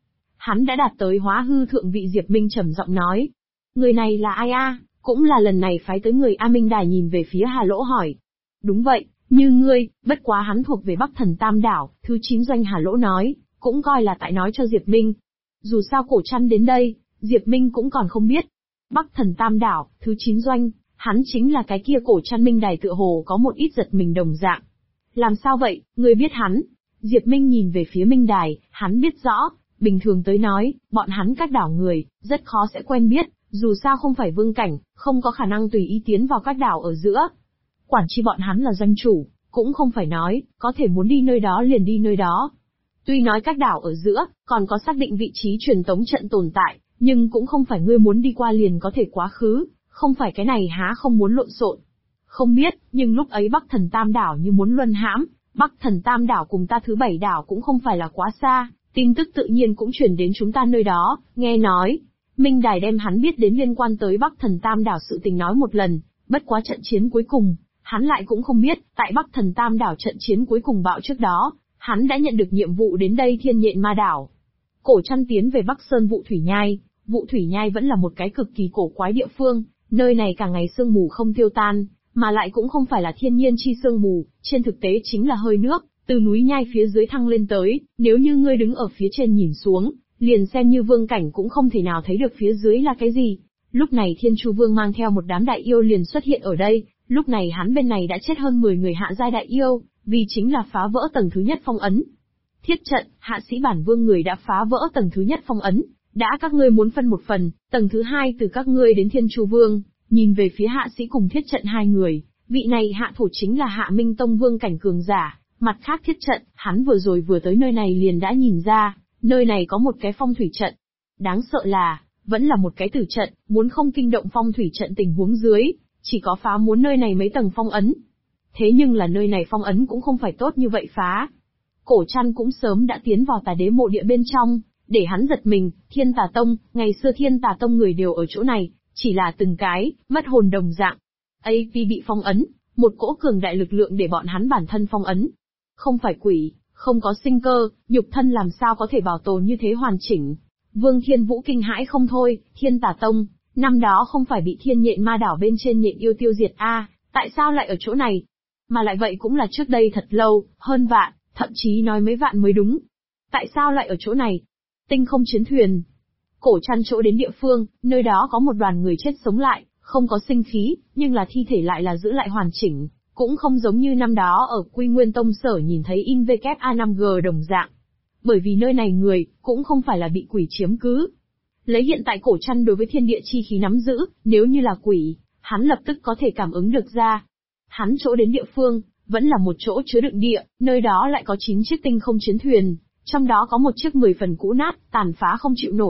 Hắn đã đạt tới hóa hư thượng vị. Diệp Minh trầm giọng nói. Người này là ai? Cũng là lần này phái tới người. Minh Đài nhìn về phía Hà Lỗ hỏi. Đúng vậy, như ngươi, bất quá hắn thuộc về Bắc Thần Tam Đảo, thứ 9 doanh. Hà Lỗ nói, cũng coi là tại nói cho Diệp Minh. Dù sao Cổ Trăn đến đây, Diệp Minh cũng còn không biết. Bắc Thần Tam Đảo, thứ 9 doanh, hắn chính là cái kia Cổ Trăn. Minh Đài tựa hồ có một ít giật mình đồng dạng. Làm sao vậy, ngươi biết hắn? Diệp Minh nhìn về phía Minh Đài, hắn biết rõ, bình thường tới nói, bọn hắn các đảo người, rất khó sẽ quen biết, dù sao không phải vương cảnh, không có khả năng tùy ý tiến vào các đảo ở giữa. Quản chi bọn hắn là doanh chủ, cũng không phải nói, có thể muốn đi nơi đó liền đi nơi đó. Tuy nói các đảo ở giữa, còn có xác định vị trí truyền tống trận tồn tại, nhưng cũng không phải ngươi muốn đi qua liền có thể quá khứ, không phải cái này há không muốn lộn xộn. Không biết, nhưng lúc ấy Bắc Thần Tam Đảo như muốn luân hãm, Bắc Thần Tam Đảo cùng ta thứ 7 đảo cũng không phải là quá xa, tin tức tự nhiên cũng truyền đến chúng ta nơi đó. Nghe nói, Minh Đài đem hắn biết đến liên quan tới Bắc Thần Tam Đảo sự tình nói một lần, bất quá trận chiến cuối cùng, hắn lại cũng không biết, tại Bắc Thần Tam Đảo trận chiến cuối cùng bạo trước đó, hắn đã nhận được nhiệm vụ đến đây Thiên Nhện Ma Đảo. Cổ Trăn tiến về Bắc Sơn Vụ Thủy Nhai. Vụ Thủy Nhai vẫn là một cái cực kỳ cổ quái địa phương, nơi này cả ngày sương mù không tiêu tan, mà lại cũng không phải là thiên nhiên chi sương mù, trên thực tế chính là hơi nước, từ núi nhai phía dưới thăng lên tới, nếu như ngươi đứng ở phía trên nhìn xuống, liền xem như vương cảnh cũng không thể nào thấy được phía dưới là cái gì. Lúc này Thiên Chu Vương mang theo một đám đại yêu liền xuất hiện ở đây, lúc này hắn bên này đã chết hơn 10 người hạ giai đại yêu, vì chính là phá vỡ tầng thứ nhất phong ấn. Thiết trận, hạ sĩ bản vương người đã phá vỡ tầng thứ nhất phong ấn, đã các ngươi muốn phân một phần, tầng thứ hai từ các ngươi đến Thiên Chu Vương. Nhìn về phía hạ sĩ cùng thiết trận hai người, vị này hạ thủ chính là Hạ Minh Tông vương cảnh cường giả, mặt khác thiết trận, hắn vừa tới nơi này liền đã nhìn ra, nơi này có một cái phong thủy trận. Đáng sợ là, vẫn là một cái tử trận, muốn không kinh động phong thủy trận tình huống dưới, chỉ có phá muốn nơi này mấy tầng phong ấn. Thế nhưng là nơi này phong ấn cũng không phải tốt như vậy phá. Cổ Trăn cũng sớm đã tiến vào Tà Đế mộ địa bên trong, để hắn giật mình. Thiên Tà Tông, ngày xưa Thiên Tà Tông người đều ở chỗ này, chỉ là từng cái, mất hồn đồng dạng. AP bị phong ấn, một cỗ cường đại lực lượng để bọn hắn bản thân phong ấn. Không phải quỷ, không có sinh cơ, nhục thân làm sao có thể bảo tồn như thế hoàn chỉnh. Vương Thiên Vũ kinh hãi không thôi. Thiên Tà Tông, năm đó không phải bị Thiên Nhện Ma Đảo bên trên nhện yêu tiêu diệt tại sao lại ở chỗ này? Mà lại vậy cũng là trước đây thật lâu, hơn vạn, thậm chí nói mấy vạn mới đúng. Tại sao lại ở chỗ này? Tinh không chiến thuyền. Cổ Trăn chỗ đến địa phương, nơi đó có một đoàn người chết sống lại, không có sinh khí, nhưng là thi thể lại là giữ lại hoàn chỉnh, cũng không giống như năm đó ở Quy Nguyên Tông sở nhìn thấy in VKA5G đồng dạng. Bởi vì nơi này người, cũng không phải là bị quỷ chiếm cứ. Lấy hiện tại Cổ Trăn đối với thiên địa chi khí nắm giữ, nếu như là quỷ, hắn lập tức có thể cảm ứng được ra. Hắn chỗ đến địa phương, vẫn là một chỗ chứa đựng địa, nơi đó lại có 9 chiếc tinh không chiến thuyền, trong đó có một chiếc 10 phần cũ nát, tàn phá không chịu nổi,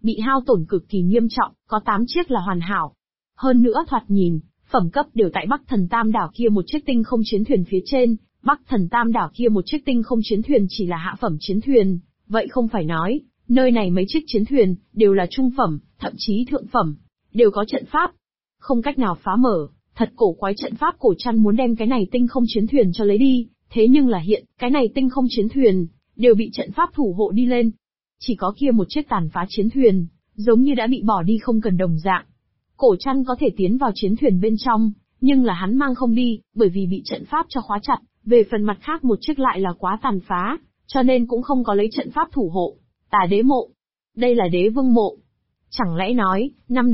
bị hao tổn cực kỳ nghiêm trọng, có 8 chiếc là hoàn hảo. Hơn nữa thoạt nhìn, phẩm cấp đều tại Bắc Thần Tam đảo kia một chiếc tinh không chiến thuyền phía trên, Bắc Thần Tam đảo kia một chiếc tinh không chiến thuyền chỉ là hạ phẩm chiến thuyền, vậy không phải nói, nơi này mấy chiếc chiến thuyền, đều là trung phẩm, thậm chí thượng phẩm, đều có trận pháp. Không cách nào phá mở, thật cổ quái trận pháp Cổ Trăn muốn đem cái này tinh không chiến thuyền cho lấy đi, thế nhưng là hiện, cái này tinh không chiến thuyền, đều bị trận pháp thủ hộ đi lên. Chỉ có kia một chiếc tàn phá chiến thuyền, giống như đã bị bỏ đi không cần đồng dạng. Cổ Trăn có thể tiến vào chiến thuyền bên trong, nhưng là hắn mang không đi, bởi vì bị trận pháp cho khóa chặt, về phần mặt khác một chiếc lại là quá tàn phá, cho nên cũng không có lấy trận pháp thủ hộ. Tà đế mộ. Đây là đế vương mộ. Chẳng lẽ nói, năm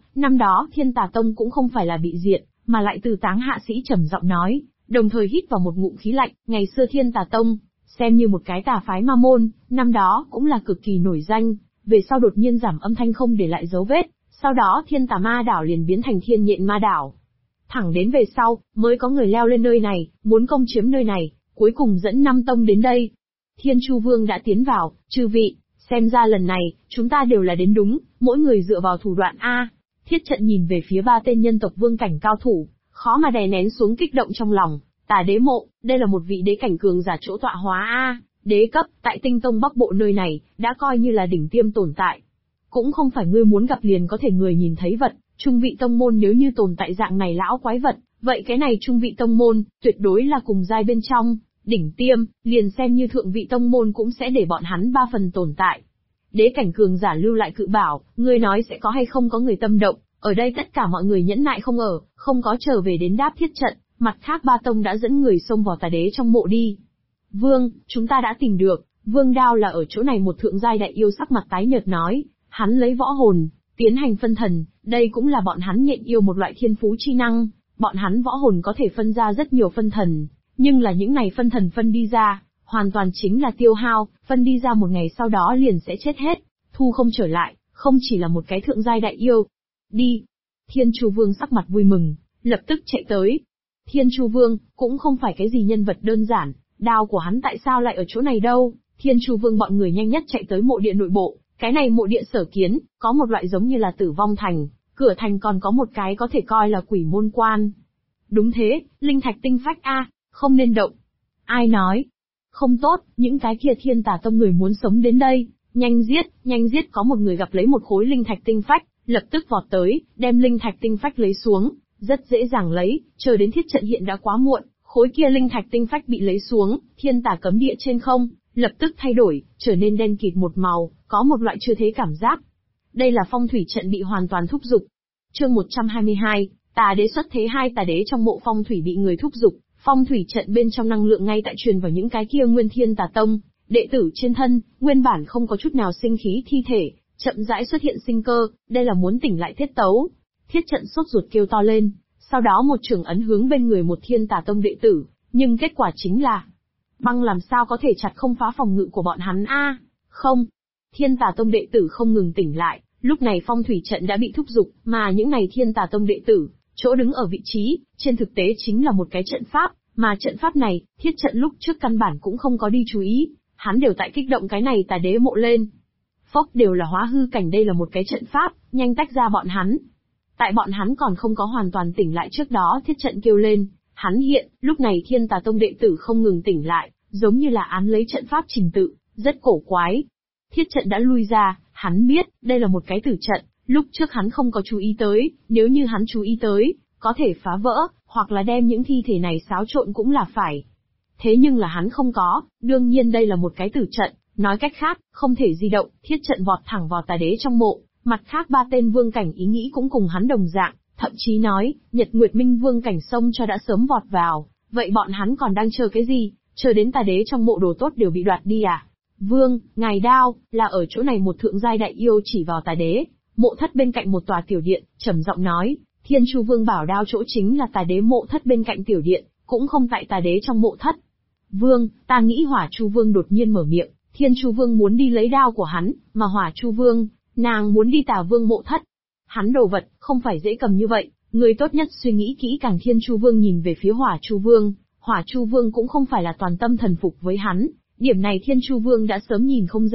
đó Thiên Tà Tông cũng không phải là bị diệt, mà lại từ Táng hạ sĩ trầm giọng nói, đồng thời hít vào một ngụm khí lạnh, ngày xưa Thiên Tà Tông, xem như một cái tà phái ma môn, năm đó cũng là cực kỳ nổi danh, về sau đột nhiên giảm âm thanh không để lại dấu vết, sau đó Thiên Tà Ma đảo liền biến thành Thiên Nhện Ma đảo. Thẳng đến về sau, mới có người leo lên nơi này, muốn công chiếm nơi này, cuối cùng dẫn 5 tông đến đây. Thiên Chu Vương đã tiến vào, chư vị, xem ra lần này, chúng ta đều là đến đúng, mỗi người dựa vào thủ đoạn A. Thiết Trận nhìn về phía 3 tên nhân tộc vương cảnh cao thủ, khó mà đè nén xuống kích động trong lòng. Tà đế mộ, đây là một vị đế cảnh cường giả chỗ tọa hóa A, đế cấp, tại Tinh Tông Bắc Bộ nơi này, đã coi như là đỉnh tiêm tồn tại. Cũng không phải ngươi muốn gặp liền có thể người nhìn thấy vật, trung vị tông môn nếu như tồn tại dạng này lão quái vật, vậy cái này trung vị tông môn, tuyệt đối là cùng giai bên trong, đỉnh tiêm, liền xem như thượng vị tông môn cũng sẽ để bọn hắn 3 phần tồn tại. Đế cảnh cường giả lưu lại cự bảo, ngươi nói sẽ có hay không có người tâm động, ở đây tất cả mọi người nhẫn nại không ở, không có trở về đến đáp Thiết Trận, mặt khác 3 tông đã dẫn người xông vào tà đế trong mộ đi. Vương, chúng ta đã tìm được, Vương Đao là ở chỗ này một thượng giai đại yêu sắc mặt tái nhợt nói, hắn lấy võ hồn, tiến hành phân thần, đây cũng là bọn hắn nhện yêu một loại thiên phú chi năng, bọn hắn võ hồn có thể phân ra rất nhiều phân thần, nhưng là những này phân thần phân đi ra, hoàn toàn chính là tiêu hao, phân đi ra một ngày sau đó liền sẽ chết hết, thu không trở lại, không chỉ là một cái thượng giai đại yêu. Đi! Thiên Chu Vương sắc mặt vui mừng, lập tức chạy tới. Thiên Chu Vương, cũng không phải cái gì nhân vật đơn giản, đao của hắn tại sao lại ở chỗ này đâu? Thiên Chu Vương bọn người nhanh nhất chạy tới mộ địa nội bộ, cái này mộ địa sở kiến, có một loại giống như là Tử Vong Thành, cửa thành còn có một cái có thể coi là quỷ môn quan. Đúng thế, linh thạch tinh phách A, không nên động. Ai nói? Không tốt, những cái kia Thiên Tà Tông người muốn sống đến đây, nhanh giết, có một người gặp lấy một khối linh thạch tinh phách, lập tức vọt tới, đem linh thạch tinh phách lấy xuống, rất dễ dàng lấy, chờ đến Thiết Trận hiện đã quá muộn, khối kia linh thạch tinh phách bị lấy xuống, Thiên Tà cấm địa trên không, lập tức thay đổi, trở nên đen kịt một màu, có một loại chưa thế cảm giác. Đây là phong thủy trận bị hoàn toàn thúc giục. Chương 122, Tà đế xuất thế. Hai tà đế trong mộ phong thủy bị người thúc giục, phong thủy trận bên trong năng lượng ngay tại truyền vào những cái kia nguyên Thiên Tà Tông, đệ tử trên thân, nguyên bản không có chút nào sinh khí thi thể, chậm rãi xuất hiện sinh cơ, đây là muốn tỉnh lại Thiết Tấu. Thiết Trận sốt ruột kêu to lên, sau đó một trường ấn hướng bên người một Thiên Tà Tông đệ tử, nhưng kết quả chính là băng làm sao có thể chặt không phá phòng ngự của bọn hắn a? Không. Thiên Tà Tông đệ tử không ngừng tỉnh lại, lúc này phong thủy trận đã bị thúc giục, mà những này Thiên Tà Tông đệ tử, chỗ đứng ở vị trí, trên thực tế chính là một cái trận pháp, mà trận pháp này, Thiết Trận lúc trước căn bản cũng không có đi chú ý, hắn đều tại kích động cái này tà đế mộ lên. Phốc đều là hóa hư cảnh, đây là một cái trận pháp, nhanh tách ra bọn hắn. Tại bọn hắn còn không có hoàn toàn tỉnh lại trước đó Thiết Trận kêu lên, hắn hiện, lúc này Thiên Tà Tông đệ tử không ngừng tỉnh lại, giống như là án lấy trận pháp trình tự, rất cổ quái. Thiết Trận đã lui ra, hắn biết, đây là một cái tử trận, lúc trước hắn không có chú ý tới, nếu như hắn chú ý tới, có thể phá vỡ, hoặc là đem những thi thể này xáo trộn cũng là phải. Thế nhưng là hắn không có, đương nhiên đây là một cái tử trận, nói cách khác, không thể di động, Thiết Trận vọt thẳng vào tà đế trong mộ, mặt khác 3 tên vương cảnh ý nghĩ cũng cùng hắn đồng dạng, thậm chí nói, Nhật Nguyệt Minh vương cảnh xông cho đã sớm vọt vào, vậy bọn hắn còn đang chờ cái gì, chờ đến tà đế trong mộ đồ tốt đều bị đoạt đi à? Vương, ngài Đao, là ở chỗ này một thượng giai đại yêu chỉ vào tà đế, mộ thất bên cạnh một tòa tiểu điện, trầm giọng nói, Thiên Chu Vương bảo Đao chỗ chính là tà đế mộ thất bên cạnh tiểu điện, cũng không tại tà đế trong mộ thất. Vương, ta nghĩ Hỏa Chu Vương đột nhiên mở miệng, Thiên Chu Vương muốn đi lấy đao của hắn, mà Hỏa Chu Vương, nàng muốn đi Tà Vương mộ thất. Hắn đồ vật, không phải dễ cầm như vậy, người tốt nhất suy nghĩ kỹ càng. Thiên Chu Vương nhìn về phía Hỏa Chu Vương, Hỏa Chu Vương cũng không phải là toàn tâm thần phục với hắn, điểm này Thiên Chu Vương đã sớm nhìn không ra,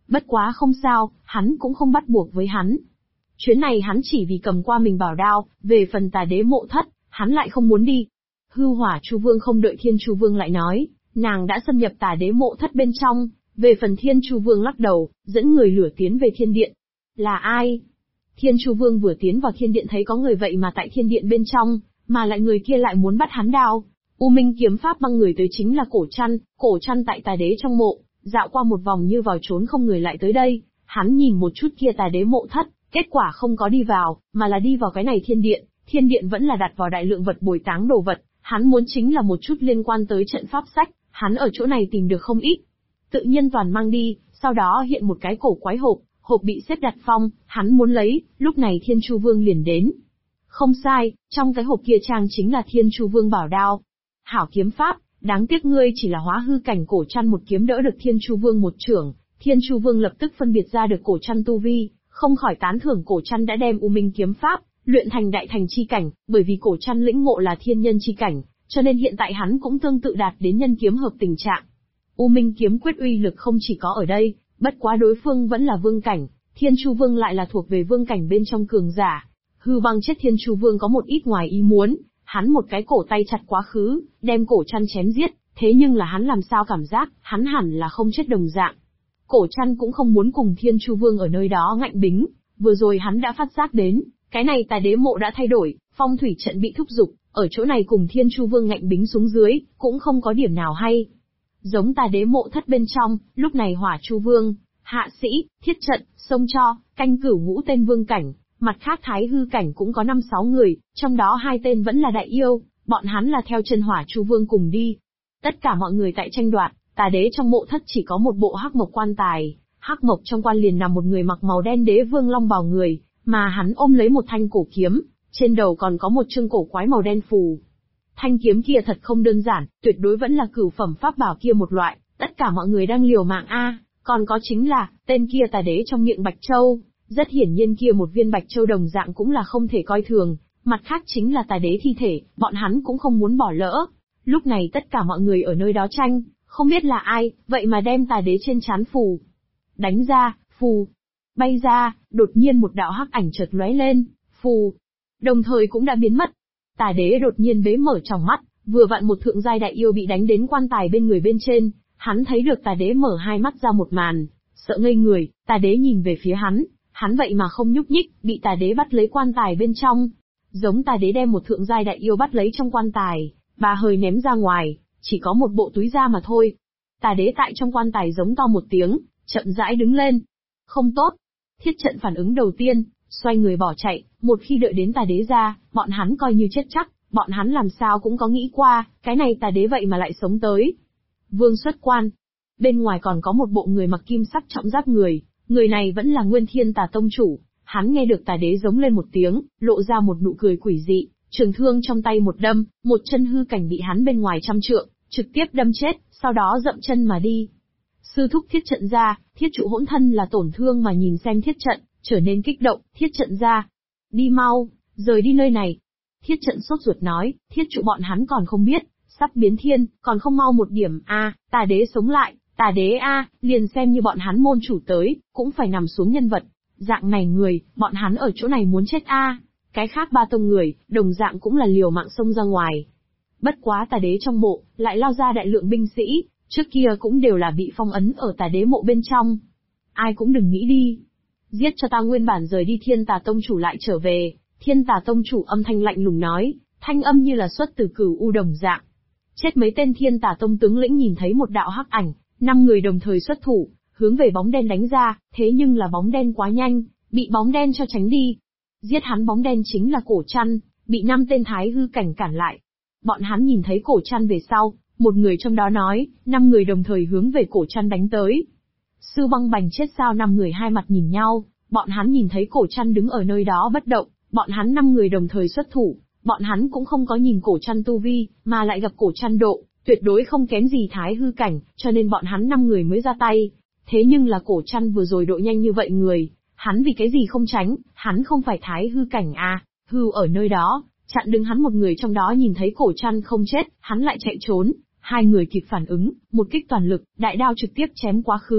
Bất quá không sao, hắn cũng không bắt buộc với hắn. Chuyến này hắn chỉ vì cầm qua mình bảo đao, về phần Tà Đế mộ thất, hắn lại không muốn đi. Hư Hỏa Chu Vương không đợi Thiên Chu Vương lại nói, nàng đã xâm nhập Tà Đế mộ thất bên trong. Về phần Thiên Chu Vương lắc đầu, dẫn người lửa tiến về thiên điện. Là ai? Thiên Chu Vương vừa tiến vào thiên điện thấy có người vậy mà tại thiên điện bên trong, mà lại người kia lại muốn bắt hắn đao. U Minh kiếm pháp băng người tới chính là Cổ Trăn tại Tà Đế trong mộ, dạo qua một vòng như vào trốn không người lại tới đây, hắn nhìn một chút kia Tà Đế mộ thất, kết quả không có đi vào, mà là đi vào cái này thiên điện vẫn là đặt vào đại lượng vật bồi táng đồ vật, hắn muốn chính là một chút liên quan tới trận pháp sách, hắn ở chỗ này tìm được không ít. Tự nhiên toàn mang đi, sau đó hiện một cái cổ quái hộp bị xếp đặt phong, hắn muốn lấy, lúc này Thiên Chu Vương liền đến. Không sai, trong cái hộp kia trang chính là Thiên Chu Vương bảo đao. Hảo kiếm pháp, đáng tiếc ngươi chỉ là hóa hư cảnh. Cổ Trăn một kiếm đỡ được Thiên Chu Vương một chưởng, Thiên Chu Vương lập tức phân biệt ra được Cổ Trăn tu vi, không khỏi tán thưởng Cổ Trăn đã đem U Minh kiếm pháp luyện thành đại thành chi cảnh, bởi vì Cổ Trăn lĩnh ngộ là thiên nhân chi cảnh, cho nên hiện tại hắn cũng tương tự đạt đến nhân kiếm hợp tình trạng. U Minh kiếm quyết uy lực không chỉ có ở đây, bất quá đối phương vẫn là vương cảnh, Thiên Chu Vương lại là thuộc về vương cảnh bên trong cường giả. Hư băng chết Thiên Chu Vương có một ít ngoài ý muốn, hắn một cái cổ tay chặt quá khứ, đem Cổ Trăn chém giết, thế nhưng là hắn làm sao cảm giác, hắn hẳn là không chết đồng dạng. Cổ Trăn cũng không muốn cùng Thiên Chu Vương ở nơi đó ngạnh bính, vừa rồi hắn đã phát giác đến, cái này Tà Đế mộ đã thay đổi, phong thủy trận bị thúc giục, ở chỗ này cùng Thiên Chu Vương ngạnh bính xuống dưới, cũng không có điểm nào hay. Giống Tà Đế mộ thất bên trong, lúc này Hỏa Chu Vương, Hạ Sĩ, Thiết Trận, Sông Cho, Canh Cửu ngũ tên vương cảnh, mặt khác Thái hư cảnh cũng có 5-6 người, trong đó 2 tên vẫn là đại yêu, bọn hắn là theo chân Hỏa Chu Vương cùng đi. Tất cả mọi người tại tranh đoạt, Tà Đế trong mộ thất chỉ có một bộ hắc mộc quan tài, hắc mộc trong quan liền nằm một người mặc màu đen đế vương long bào người, mà hắn ôm lấy một thanh cổ kiếm, trên đầu còn có một chương cổ quái màu đen phù. Thanh kiếm kia thật không đơn giản, tuyệt đối vẫn là cửu phẩm pháp bảo kia một loại, tất cả mọi người đang liều mạng còn có chính là, tên kia Tà Đế trong miệng Bạch Châu, rất hiển nhiên kia một viên Bạch Châu đồng dạng cũng là không thể coi thường, mặt khác chính là Tà Đế thi thể, bọn hắn cũng không muốn bỏ lỡ. Lúc này tất cả mọi người ở nơi đó tranh, không biết là ai, vậy mà đem Tà Đế trên trán phù đánh ra, phù bay ra, đột nhiên một đạo hắc ảnh chợt lóe lên, phù đồng thời cũng đã biến mất. Tà Đế đột nhiên bế mở tròng mắt, vừa vặn một thượng giai đại yêu bị đánh đến quan tài bên người bên trên, hắn thấy được Tà Đế mở hai mắt ra một màn, sợ ngây người, Tà Đế nhìn về phía hắn vậy mà không nhúc nhích, bị Tà Đế bắt lấy quan tài bên trong. Giống Tà Đế đem một thượng giai đại yêu bắt lấy trong quan tài, bà hơi ném ra ngoài, chỉ có một bộ túi da mà thôi. Tà Đế tại trong quan tài giống to một tiếng, chậm rãi đứng lên. Không tốt. Thiết Trận phản ứng đầu tiên, xoay người bỏ chạy, một khi đợi đến Tà Đế ra, bọn hắn coi như chết chắc, bọn hắn làm sao cũng có nghĩ qua, cái này Tà Đế vậy mà lại sống tới. Vương xuất quan. Bên ngoài còn có một bộ người mặc kim sắc trọng giáp người này vẫn là Nguyên Thiên Tà Tông chủ, hắn nghe được Tà Đế giống lên một tiếng, lộ ra một nụ cười quỷ dị, trường thương trong tay một đâm, một chân hư cảnh bị hắn bên ngoài 100 trượng, trực tiếp đâm chết, sau đó dậm chân mà đi. Sư thúc Thiết Trận ra, Thiết trụ hỗn thân là tổn thương mà nhìn xem Thiết Trận, trở nên kích động, Thiết Trận ra. Đi mau, rời đi nơi này. Thiết Trận sốt ruột nói, Thiết trụ bọn hắn còn không biết, sắp biến thiên, còn không mau một điểm Tà Đế sống lại, Tà Đế liền xem như bọn hắn môn chủ tới, cũng phải nằm xuống nhân vật. Dạng này người, bọn hắn ở chỗ này muốn chết Cái khác 3 tông người, đồng dạng cũng là liều mạng xông ra ngoài. Bất quá Tà Đế trong mộ, lại lao ra đại lượng binh sĩ, trước kia cũng đều là bị phong ấn ở Tà Đế mộ bên trong. Ai cũng đừng nghĩ đi. Giết cho ta nguyên bản rời đi Thiên Tà Tông chủ lại trở về. Thiên Tà Tông chủ âm thanh lạnh lùng nói, thanh âm như là xuất từ Cửu U đồng dạng. Chết mấy tên Thiên Tà Tông tướng lĩnh nhìn thấy một đạo hắc ảnh, 5 người đồng thời xuất thủ, hướng về bóng đen đánh ra, thế nhưng là bóng đen quá nhanh, bị bóng đen cho tránh đi. Giết hắn bóng đen chính là Cổ Trăn, bị 5 tên thái hư cảnh cản lại. Bọn hắn nhìn thấy Cổ Trăn về sau, một người trong đó nói, 5 người đồng thời hướng về Cổ Trăn đánh tới. Sư Băng Bành chết sao? 5 người hai mặt nhìn nhau, bọn hắn nhìn thấy Cổ Trăn đứng ở nơi đó bất động, bọn hắn 5 người đồng thời xuất thủ, bọn hắn cũng không có nhìn Cổ Trăn tu vi, mà lại gặp Cổ Trăn độ, tuyệt đối không kém gì thái hư cảnh, cho nên bọn hắn 5 người mới ra tay. Thế nhưng là Cổ Trăn vừa rồi độ nhanh như vậy hắn vì cái gì không tránh, hắn không phải thái hư cảnh hư ở nơi đó, chặn đứng hắn một người trong đó nhìn thấy Cổ Trăn không chết, hắn lại chạy trốn, 2 người kịp phản ứng, một kích toàn lực, đại đao trực tiếp chém quá khứ,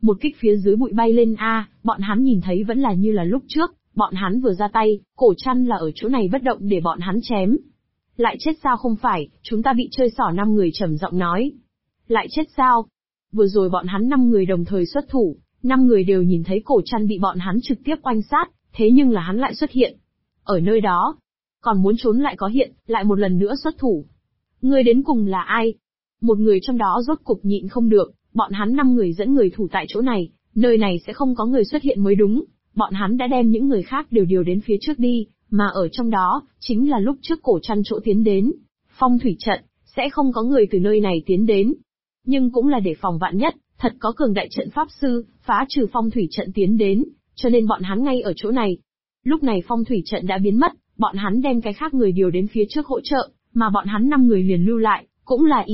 Một kích phía dưới bụi bay lên bọn hắn nhìn thấy vẫn là như là lúc trước, bọn hắn vừa ra tay, Cổ Trăn là ở chỗ này bất động để bọn hắn chém. Lại chết sao không phải, chúng ta bị chơi xỏ 5 người trầm giọng nói. Lại chết sao? Vừa rồi bọn hắn 5 người đồng thời xuất thủ, 5 người đều nhìn thấy Cổ Trăn bị bọn hắn trực tiếp oanh sát, thế nhưng là hắn lại xuất hiện. Ở nơi đó, còn muốn trốn lại có hiện, lại một lần nữa xuất thủ. Người đến cùng là ai? Một người trong đó rốt cục nhịn không được, bọn hắn 5 người dẫn người thủ tại chỗ này, nơi này sẽ không có người xuất hiện mới đúng. Bọn hắn đã đem những người khác đều điều đến phía trước đi, mà ở trong đó, chính là lúc trước Cổ Trăn chỗ tiến đến. Phong thủy trận, sẽ không có người từ nơi này tiến đến. Nhưng cũng là để phòng vạn nhất, thật có cường đại trận pháp sư, phá trừ phong thủy trận tiến đến, cho nên bọn hắn ngay ở chỗ này. Lúc này phong thủy trận đã biến mất, bọn hắn đem cái khác người điều đến phía trước hỗ trợ, mà bọn hắn 5 người liền lưu lại, cũng là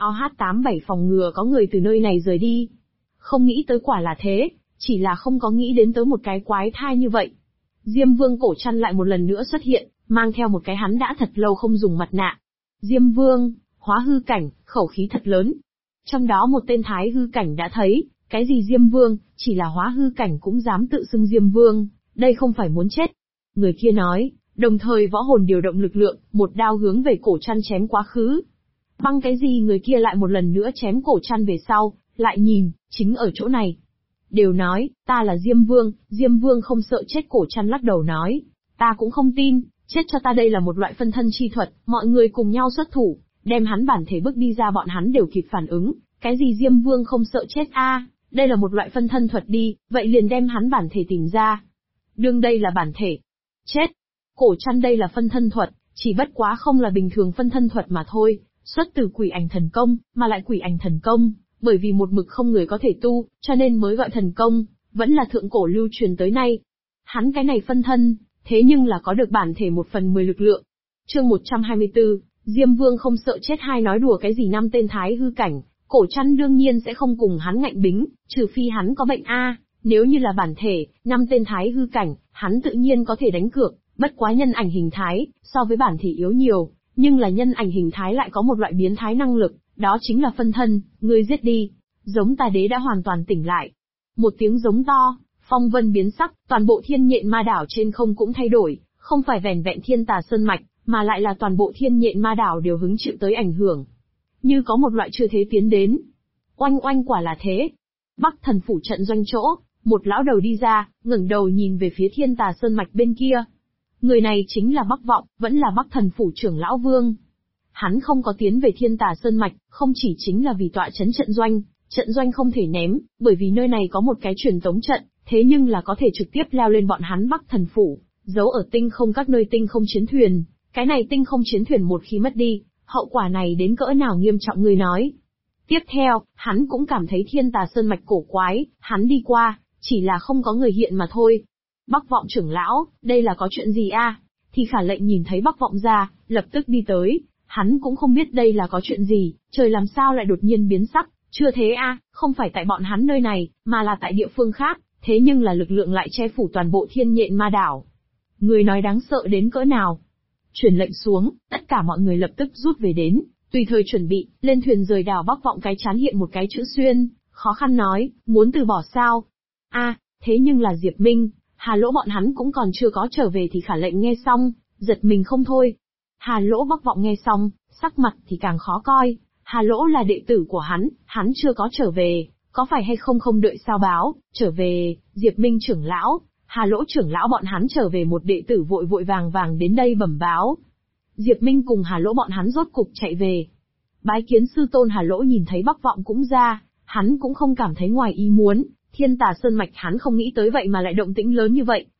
INOH87 phòng ngừa có người từ nơi này rời đi. Không nghĩ tới quả là thế, chỉ là không có nghĩ đến tới một cái quái thai như vậy. Diêm Vương Cổ Trăn lại một lần nữa xuất hiện, mang theo một cái hắn đã thật lâu không dùng mặt nạ. Diêm Vương, hóa hư cảnh, khẩu khí thật lớn. Trong đó một tên thái hư cảnh đã thấy, cái gì Diêm Vương, chỉ là hóa hư cảnh cũng dám tự xưng Diêm Vương, đây không phải muốn chết. Người kia nói, đồng thời võ hồn điều động lực lượng, một đao hướng về Cổ Trăn chém quá khứ. Băng cái gì người kia lại một lần nữa chém Cổ Trăn về sau, lại nhìn, chính ở chỗ này. Đều nói, ta là Diêm Vương không sợ chết. Cổ Trăn lắc đầu nói, ta cũng không tin, chết cho ta. Đây là một loại phân thân chi thuật, mọi người cùng nhau xuất thủ, đem hắn bản thể bước đi ra. Bọn hắn đều kịp phản ứng, cái gì Diêm Vương không sợ chết đây là một loại phân thân thuật đi, vậy liền đem hắn bản thể tìm ra. Đương đây là bản thể. Chết. Cổ Trăn đây là phân thân thuật, chỉ bất quá không là bình thường phân thân thuật mà thôi, xuất từ Quỷ Ảnh Thần Công, mà lại Quỷ Ảnh Thần Công, bởi vì một mực không người có thể tu, cho nên mới gọi thần công, vẫn là thượng cổ lưu truyền tới nay. Hắn cái này phân thân, thế nhưng là có được bản thể 1/10 lực lượng. Chương 124, Diêm Vương không sợ chết. Hai nói đùa cái gì 5 tên thái hư cảnh, Cổ Trăn đương nhiên sẽ không cùng hắn ngạnh bính, trừ phi hắn có bệnh nếu như là bản thể, 5 tên thái hư cảnh, hắn tự nhiên có thể đánh cược, bất quá nhân ảnh hình thái, so với bản thể yếu nhiều, nhưng là nhân ảnh hình thái lại có một loại biến thái năng lực, đó chính là phân thân, ngươi giết đi. Giống Tà Đế đã hoàn toàn tỉnh lại. Một tiếng giống to, phong vân biến sắc, toàn bộ Thiên Nhện Ma Đảo trên không cũng thay đổi, không phải vẻn vẹn Thiên Tà Sơn Mạch, mà lại là toàn bộ Thiên Nhện Ma Đảo đều hứng chịu tới ảnh hưởng. Như có một loại chưa thế tiến đến. Oanh oanh, quả là thế. Bắc Thần Phủ trận doanh chỗ, một lão đầu đi ra, ngẩng đầu nhìn về phía Thiên Tà Sơn Mạch bên kia. Người này chính là Bắc Vọng, vẫn là Bắc Thần Phủ trưởng lão Vương. Hắn không có tiến về Thiên Tà Sơn Mạch, không chỉ chính là vì tọa chấn trận doanh không thể ném, bởi vì nơi này có một cái truyền tống trận, thế nhưng là có thể trực tiếp leo lên bọn hắn Bắc Thần Phủ, giấu ở tinh không các nơi tinh không chiến thuyền. Cái này tinh không chiến thuyền một khi mất đi, hậu quả này đến cỡ nào nghiêm trọng người nói. Tiếp theo, hắn cũng cảm thấy Thiên Tà Sơn Mạch cổ quái, hắn đi qua, chỉ là không có người hiện mà thôi. Bắc Vọng trưởng lão, đây là có chuyện gì Thì Khả Lệnh nhìn thấy Bắc Vọng ra, lập tức đi tới, hắn cũng không biết đây là có chuyện gì, trời làm sao lại đột nhiên biến sắc, chưa thế không phải tại bọn hắn nơi này, mà là tại địa phương khác, thế nhưng là lực lượng lại che phủ toàn bộ Thiên Nhện Ma Đảo. Người nói đáng sợ đến cỡ nào. Truyền lệnh xuống, tất cả mọi người lập tức rút về đến, tùy thời chuẩn bị, lên thuyền rời đảo. Bắc Vọng cái chán hiện một cái chữ xuyên, khó khăn nói, muốn từ bỏ sao? Thế nhưng là Diệp Minh, Hà Lỗ bọn hắn cũng còn chưa có trở về. Thì Khả Lệnh nghe xong, giật mình không thôi. Hà Lỗ Bắc Vọng nghe xong, sắc mặt thì càng khó coi. Hà Lỗ là đệ tử của hắn chưa có trở về, có phải hay không không đợi sao báo, trở về. Diệp Minh trưởng lão, Hà Lỗ trưởng lão bọn hắn trở về, một đệ tử vội vội vàng vàng đến đây bẩm báo. Diệp Minh cùng Hà Lỗ bọn hắn rốt cục chạy về. Bái kiến sư tôn. Hà Lỗ nhìn thấy Bắc Vọng cũng ra, hắn cũng không cảm thấy ngoài ý muốn. Thiên Tà Sơn Mạch hắn không nghĩ tới vậy mà lại động tĩnh lớn như vậy,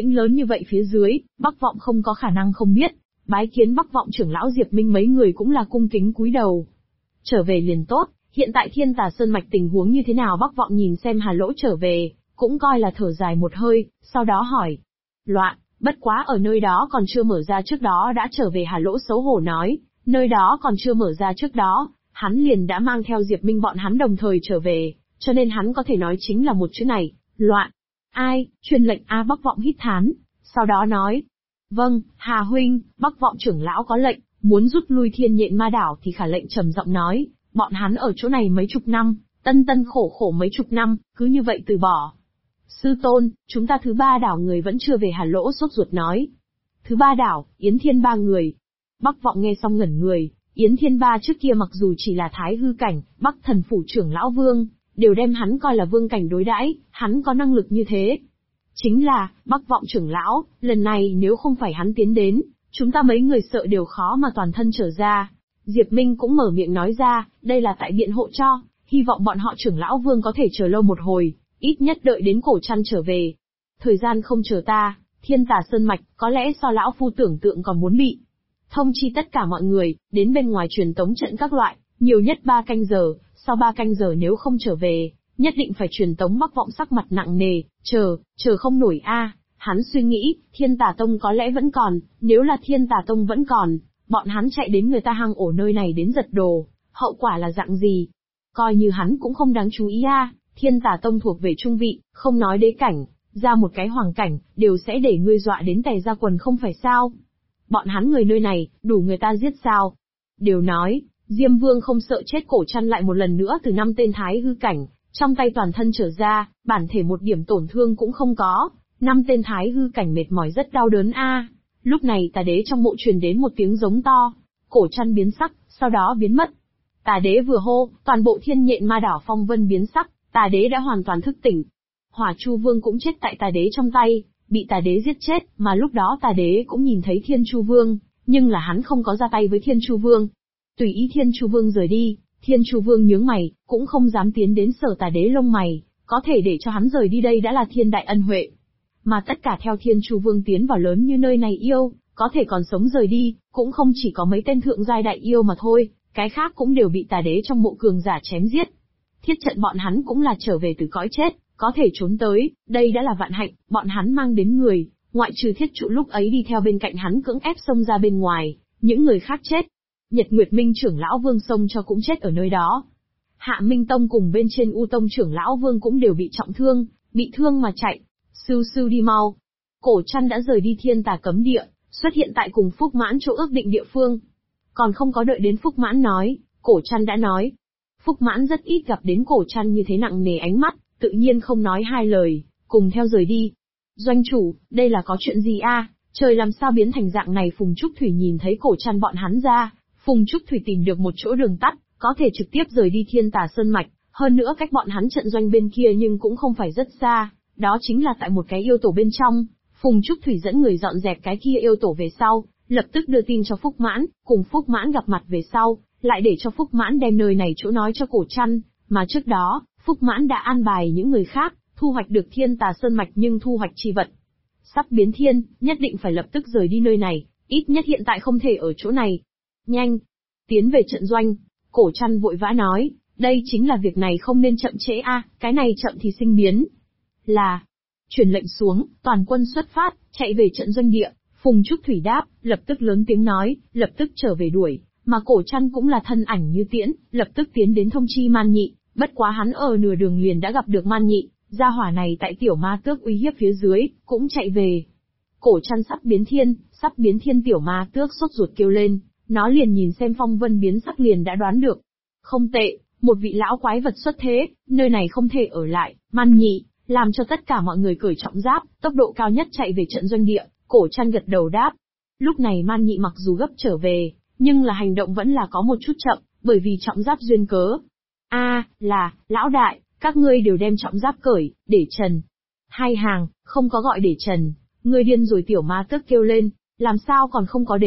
phía dưới, Bắc Vọng không có khả năng không biết. Bái kiến Bắc Vọng trưởng lão. Diệp Minh mấy người cũng là cung kính cúi đầu. Trở về liền tốt, hiện tại Thiên Tà Sơn Mạch tình huống như thế nào? Bắc Vọng nhìn xem Hà Lỗ trở về, cũng coi là thở dài một hơi, sau đó hỏi. Loạn, bất quá ở nơi đó còn chưa mở ra trước đó đã trở về. Hà Lỗ xấu hổ nói, nơi đó còn chưa mở ra trước đó, hắn liền đã mang theo Diệp Minh bọn hắn đồng thời trở về, cho nên hắn có thể nói chính là một chữ này, loạn. Ai, truyền lệnh Bắc Vọng hít thán, sau đó nói. Vâng, Hà huynh, Bắc Vọng trưởng lão có lệnh, muốn rút lui Thiên Nhện Ma Đảo. Thì Khả Lệnh trầm giọng nói, bọn hắn ở chỗ này mấy chục năm, Tân tân khổ khổ mấy chục năm, cứ như vậy từ bỏ. Sư tôn, chúng ta thứ ba đảo người vẫn chưa về. Hà Lỗ sốt ruột nói. Thứ ba đảo, Yến Thiên ba người. Bắc Vọng nghe xong ngẩn người, Yến Thiên ba trước kia mặc dù chỉ là thái hư cảnh, Bắc Thần phủ trưởng lão vương, đều đem hắn coi là vương cảnh đối đãi, hắn có năng lực như thế. Chính là, Bắc Vọng trưởng lão, lần này nếu không phải hắn tiến đến, chúng ta mấy người sợ đều khó mà toàn thân trở ra. Diệp Minh cũng mở miệng nói ra, đây là tại biện hộ cho, hy vọng bọn họ trưởng lão vương có thể chờ lâu một hồi, ít nhất đợi đến Cổ Trăn trở về. Thời gian không chờ ta, Thiên Tà Sơn Mạch, có lẽ so lão phu tưởng tượng còn muốn bị. Thông chi tất cả mọi người, đến bên ngoài truyền tống trận các loại, nhiều nhất 3 canh giờ, sau 3 canh giờ nếu không trở về, nhất định phải truyền tống. Bắc Vọng sắc mặt nặng nề, chờ không nổi a. Hắn suy nghĩ, Thiên Tà Tông có lẽ vẫn còn, nếu là Thiên Tà Tông vẫn còn, bọn hắn chạy đến người ta hang ổ nơi này đến giật đồ, hậu quả là dạng gì? Coi như hắn cũng không đáng chú ý a. Thiên Tà Tông thuộc về trung vị, không nói đế cảnh, ra một cái hoàng cảnh, đều sẽ để ngươi dọa đến tè ra quần không phải sao? Bọn hắn người nơi này, đủ người ta giết sao? Đều nói, Diêm Vương không sợ chết. Cổ Trăn lại một lần nữa từ 5 tên thái hư cảnh, trong tay toàn thân trở ra, bản thể một điểm tổn thương cũng không có. 5 tên thái hư cảnh mệt mỏi rất đau đớn a. Lúc này Tà Đế trong mộ truyền đến một tiếng giống to, Cổ Trăn biến sắc, sau đó biến mất. Tà Đế vừa hô, toàn bộ Thiên Nhện Ma Đảo phong vân biến sắc, Tà Đế đã hoàn toàn thức tỉnh. Hỏa Chu Vương cũng chết tại Tà Đế trong tay, bị Tà Đế giết chết, mà lúc đó Tà Đế cũng nhìn thấy Thiên Chu Vương, nhưng là hắn không có ra tay với Thiên Chu Vương. Tùy ý Thiên Chu Vương rời đi, Thiên Chu Vương nhướng mày, cũng không dám tiến đến sở Tà Đế lông mày, có thể để cho hắn rời đi đây đã là thiên đại ân huệ. Mà tất cả theo Thiên Chu Vương tiến vào lớn như nơi này yêu, có thể còn sống rời đi, cũng không chỉ có mấy tên thượng giai đại yêu mà thôi, cái khác cũng đều bị Tà Đế trong mộ cường giả chém giết. Thiết trận bọn hắn cũng là trở về từ cõi chết, có thể trốn tới, đây đã là vạn hạnh, bọn hắn mang đến người, ngoại trừ Thiết Trụ lúc ấy đi theo bên cạnh hắn cưỡng ép xông ra bên ngoài, những người khác chết. Nhật Nguyệt Minh trưởng lão Vương xông cho cũng chết ở nơi đó. Hạ Minh Tông cùng bên trên U Tông trưởng lão Vương cũng đều bị trọng thương, bị thương mà chạy. Sưu sưu đi mau. Cổ Trăn đã rời đi Thiên Tà cấm địa, xuất hiện tại cùng Phúc Mãn chỗ ước định địa phương. Còn không có đợi đến Phúc Mãn nói, Cổ Trăn đã nói. Phúc Mãn rất ít gặp đến Cổ Trăn như thế nặng nề ánh mắt, tự nhiên không nói hai lời, cùng theo rời đi. Doanh chủ, đây là có chuyện gì a? Trời làm sao biến thành dạng này? Phùng Trúc Thủy nhìn thấy Cổ Trăn bọn hắn ra, Phùng Trúc Thủy tìm được một chỗ đường tắt, có thể trực tiếp rời đi Thiên Tà Sơn Mạch, hơn nữa cách bọn hắn trận doanh bên kia nhưng cũng không phải rất xa, đó chính là tại một cái yêu tổ bên trong. Phùng Trúc Thủy dẫn người dọn dẹp cái kia yêu tổ về sau, lập tức đưa tin cho Phúc Mãn, cùng Phúc Mãn gặp mặt về sau, lại để cho Phúc Mãn đem nơi này chỗ nói cho Cổ Trăn, mà trước đó, Phúc Mãn đã an bài những người khác, thu hoạch được Thiên Tà Sơn Mạch nhưng thu hoạch chi vật. Sắp biến thiên, nhất định phải lập tức rời đi nơi này, ít nhất hiện tại không thể ở chỗ này. Nhanh! Tiến về trận doanh, Cổ Trăn vội vã nói, đây chính là việc này không nên chậm trễ a, cái này chậm thì sinh biến. Là, truyền lệnh xuống, toàn quân xuất phát, chạy về trận doanh địa. Phùng Trúc Thủy đáp, lập tức lớn tiếng nói, lập tức trở về đuổi, mà Cổ Trăn cũng là thân ảnh như tiễn, lập tức tiến đến thông chi Man Nhị, bất quá hắn ở nửa đường liền đã gặp được Man Nhị, gia hỏa này tại tiểu ma tước uy hiếp phía dưới, cũng chạy về. Cổ Trăn sắp biến thiên tiểu ma tước sốt ruột kêu lên, nó liền nhìn xem phong vân biến sắc liền đã đoán được. Không tệ, một vị lão quái vật xuất thế, nơi này không thể ở lại. Man Nhị, làm cho tất cả mọi người cởi trọng giáp, tốc độ cao nhất chạy về trận doanh địa. Cổ Trăn gật đầu đáp. Lúc này Man Nhị mặc dù gấp trở về, nhưng là hành động vẫn là có một chút chậm, bởi vì trọng giáp duyên cớ. Lão đại, các ngươi đều đem trọng giáp cởi, để trần. Hai hàng, không có gọi để trần. Ngươi điên rồi, tiểu ma tước kêu lên, làm sao còn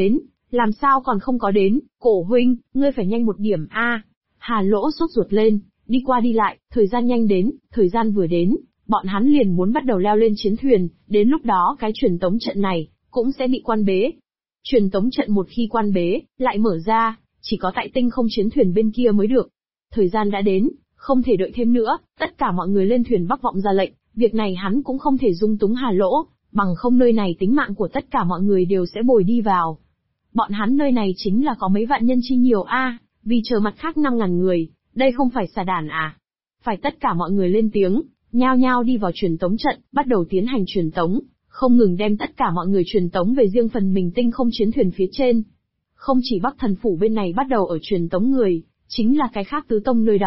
không có đến, Cổ huynh, ngươi phải nhanh một điểm a. Hà Lỗ sốt ruột lên, đi qua đi lại, thời gian nhanh đến, thời gian vừa đến, bọn hắn liền muốn bắt đầu leo lên chiến thuyền, đến lúc đó cái truyền tống trận này, cũng sẽ bị quan bế. Truyền tống trận một khi quan bế, lại mở ra, chỉ có tại tinh không chiến thuyền bên kia mới được. Thời gian đã đến, không thể đợi thêm nữa, tất cả mọi người lên thuyền. Bắc Vọng ra lệnh, việc này hắn cũng không thể dung túng Hà Lỗ, bằng không nơi này tính mạng của tất cả mọi người đều sẽ bồi đi vào. Bọn hắn nơi này chính là có mấy vạn nhân chi nhiều a, vì chờ mặt khác 5.000 người, đây không phải xà đàn à. Phải tất cả mọi người lên tiếng, nhao nhao đi vào truyền tống trận, bắt đầu tiến hành truyền tống, không ngừng đem tất cả mọi người truyền tống về riêng phần mình tinh không chiến thuyền phía trên. Không chỉ Bắc Thần phủ bên này bắt đầu ở truyền tống người, chính là cái khác tứ tông nơi đó,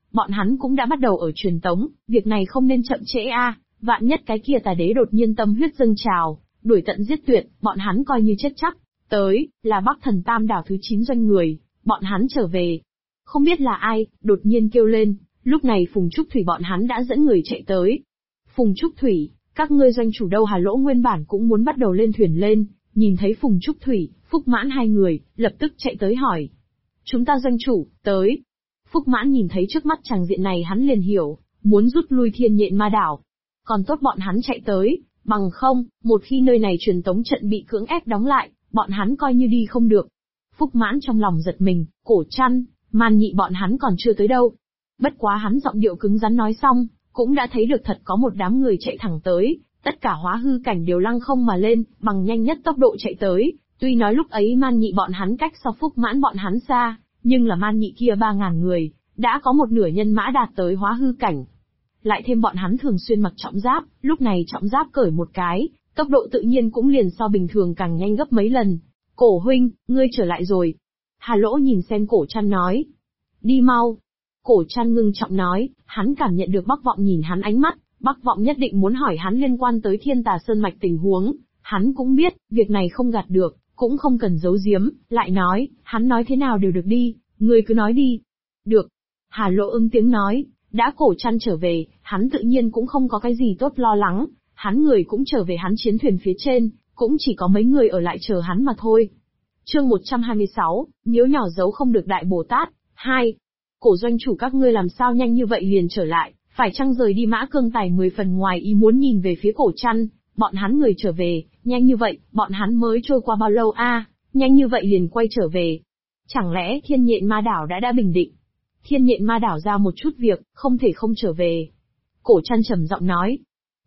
bọn hắn cũng đã bắt đầu ở truyền tống, việc này không nên chậm trễ vạn nhất cái kia tà đế đột nhiên tâm huyết dâng trào, đuổi tận giết tuyệt, bọn hắn coi như chết chắc. Tới, là Bắc Thần Tam đảo thứ 9 doanh người, bọn hắn trở về. Không biết là ai, đột nhiên kêu lên, lúc này Phùng Trúc Thủy bọn hắn đã dẫn người chạy tới. Phùng Trúc Thủy, các ngươi doanh chủ đâu? Hà Lỗ nguyên bản cũng muốn bắt đầu lên thuyền lên, nhìn thấy Phùng Trúc Thủy, Phúc Mãn hai người, lập tức chạy tới hỏi. Chúng ta doanh chủ, tới. Phúc Mãn nhìn thấy trước mắt tràng diện này hắn liền hiểu, muốn rút lui Thiên Nhện Ma Đảo. Còn tốt bọn hắn chạy tới, bằng không, một khi nơi này truyền tống trận bị cưỡng ép đóng lại, bọn hắn coi như đi không được. Phúc Mãn trong lòng giật mình, Cổ Trăn, Man Nhị bọn hắn còn chưa tới đâu. Bất quá hắn giọng điệu cứng rắn nói xong, cũng đã thấy được thật có một đám người chạy thẳng tới, tất cả hóa hư cảnh đều lăng không mà lên, bằng nhanh nhất tốc độ chạy tới. Tuy nói lúc ấy Man Nhị bọn hắn cách so Phúc Mãn bọn hắn xa, nhưng là Man Nhị kia 3.000 người, đã có một nửa nhân mã đạt tới hóa hư cảnh. Lại thêm bọn hắn thường xuyên mặc trọng giáp, lúc này trọng giáp cởi một cái, tốc độ tự nhiên cũng liền so bình thường càng nhanh gấp mấy lần. Cổ huynh, ngươi trở lại rồi. Hà Lỗ nhìn xem Cổ Trăn nói. Đi mau. Cổ Trăn ngưng trọng nói, hắn cảm nhận được Bắc Vọng nhìn hắn ánh mắt, Bắc Vọng nhất định muốn hỏi hắn liên quan tới Thiên Tà Sơn mạch tình huống. Hắn cũng biết, việc này không gạt được, cũng không cần giấu giếm, lại nói, hắn nói thế nào đều được đi, ngươi cứ nói đi. Được. Hà Lỗ ứng tiếng nói, đã Cổ Trăn trở về, hắn tự nhiên cũng không có cái gì tốt lo lắng, hắn người cũng trở về hắn chiến thuyền phía trên, cũng chỉ có mấy người ở lại chờ hắn mà thôi. Chương 126, miếu nhỏ giấu không được Đại Bồ Tát, 2. Cổ doanh chủ các ngươi làm sao nhanh như vậy liền trở lại, phải chăng rời đi Mã Cương Tài 10 phần ngoài ý muốn nhìn về phía Cổ Trăn, bọn hắn người trở về, nhanh như vậy, bọn hắn mới trôi qua bao lâu nhanh như vậy liền quay trở về. Chẳng lẽ Thiên Nhện Ma Đảo đã bình định? Thiên Nhện Ma Đảo ra một chút việc, không thể không trở về. Cổ Trăn trầm giọng nói.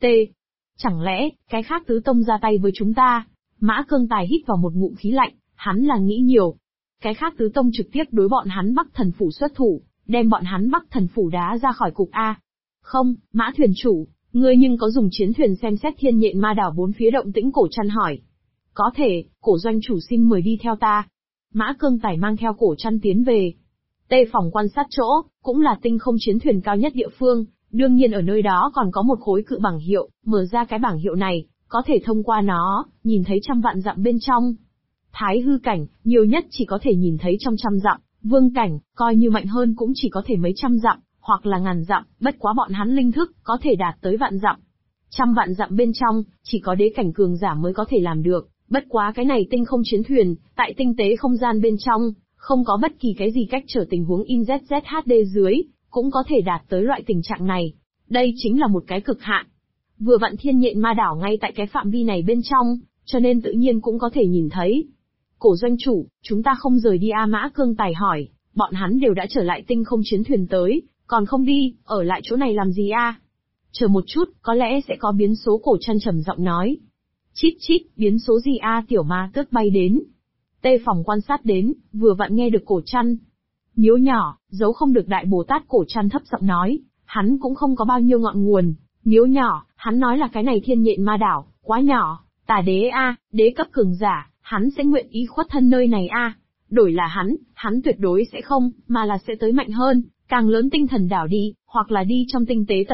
Chẳng lẽ, cái khác tứ tông ra tay với chúng ta? Mã Cương Tài hít vào một ngụm khí lạnh, hắn là nghĩ nhiều. Cái khác tứ tông trực tiếp đối bọn hắn Bắc Thần Phủ xuất thủ, đem bọn hắn Bắc Thần Phủ đá ra khỏi cục A. Không, Mã thuyền chủ, ngươi nhưng có dùng chiến thuyền xem xét Thiên Nhện Ma Đảo bốn phía động tĩnh? Cổ Trăn hỏi. Có thể, Cổ doanh chủ xin mời đi theo ta. Mã Cương Tài mang theo Cổ Trăn tiến về. Tê phòng quan sát chỗ, cũng là tinh không chiến thuyền cao nhất địa phương, đương nhiên ở nơi đó còn có một khối cự bảng hiệu, mở ra cái bảng hiệu này, có thể thông qua nó, nhìn thấy trăm vạn dặm bên trong. Thái hư cảnh, nhiều nhất chỉ có thể nhìn thấy trong trăm dặm, vương cảnh, coi như mạnh hơn cũng chỉ có thể mấy trăm dặm, hoặc là ngàn dặm, bất quá bọn hắn linh thức, có thể đạt tới vạn dặm. Trăm vạn dặm bên trong, chỉ có đế cảnh cường giả mới có thể làm được, bất quá cái này tinh không chiến thuyền, tại tinh tế không gian bên trong, không có bất kỳ cái gì cách trở tình huống in ZZHD dưới, cũng có thể đạt tới loại tình trạng này. Đây chính là một cái cực hạn. Vừa vặn Thiên Nhện Ma Đảo ngay tại cái phạm vi này bên trong, cho nên tự nhiên cũng có thể nhìn thấy. Cổ doanh chủ, chúng ta không rời đi Mã Cương Tài hỏi, bọn hắn đều đã trở lại tinh không chiến thuyền tới, còn không đi, ở lại chỗ này làm gì Chờ một chút, có lẽ sẽ có biến số. Cổ Trăn trầm giọng nói. Chít chít, biến số gì Tiểu ma tước bay đến. Tê phòng quan sát đến, vừa vặn nghe được Cổ Trăn. Miếu nhỏ, giấu không được Đại Bồ Tát. Cổ Trăn thấp giọng nói, hắn cũng không có bao nhiêu ngọn nguồn. Miếu nhỏ, hắn nói là cái này Thiên Nhện Ma Đảo, quá nhỏ, tà đế đế cấp cường giả, hắn sẽ nguyện ý khuất thân nơi này đổi là hắn tuyệt đối sẽ không, mà là sẽ tới mạnh hơn, càng lớn tinh thần đảo đi, hoặc là đi trong tinh tế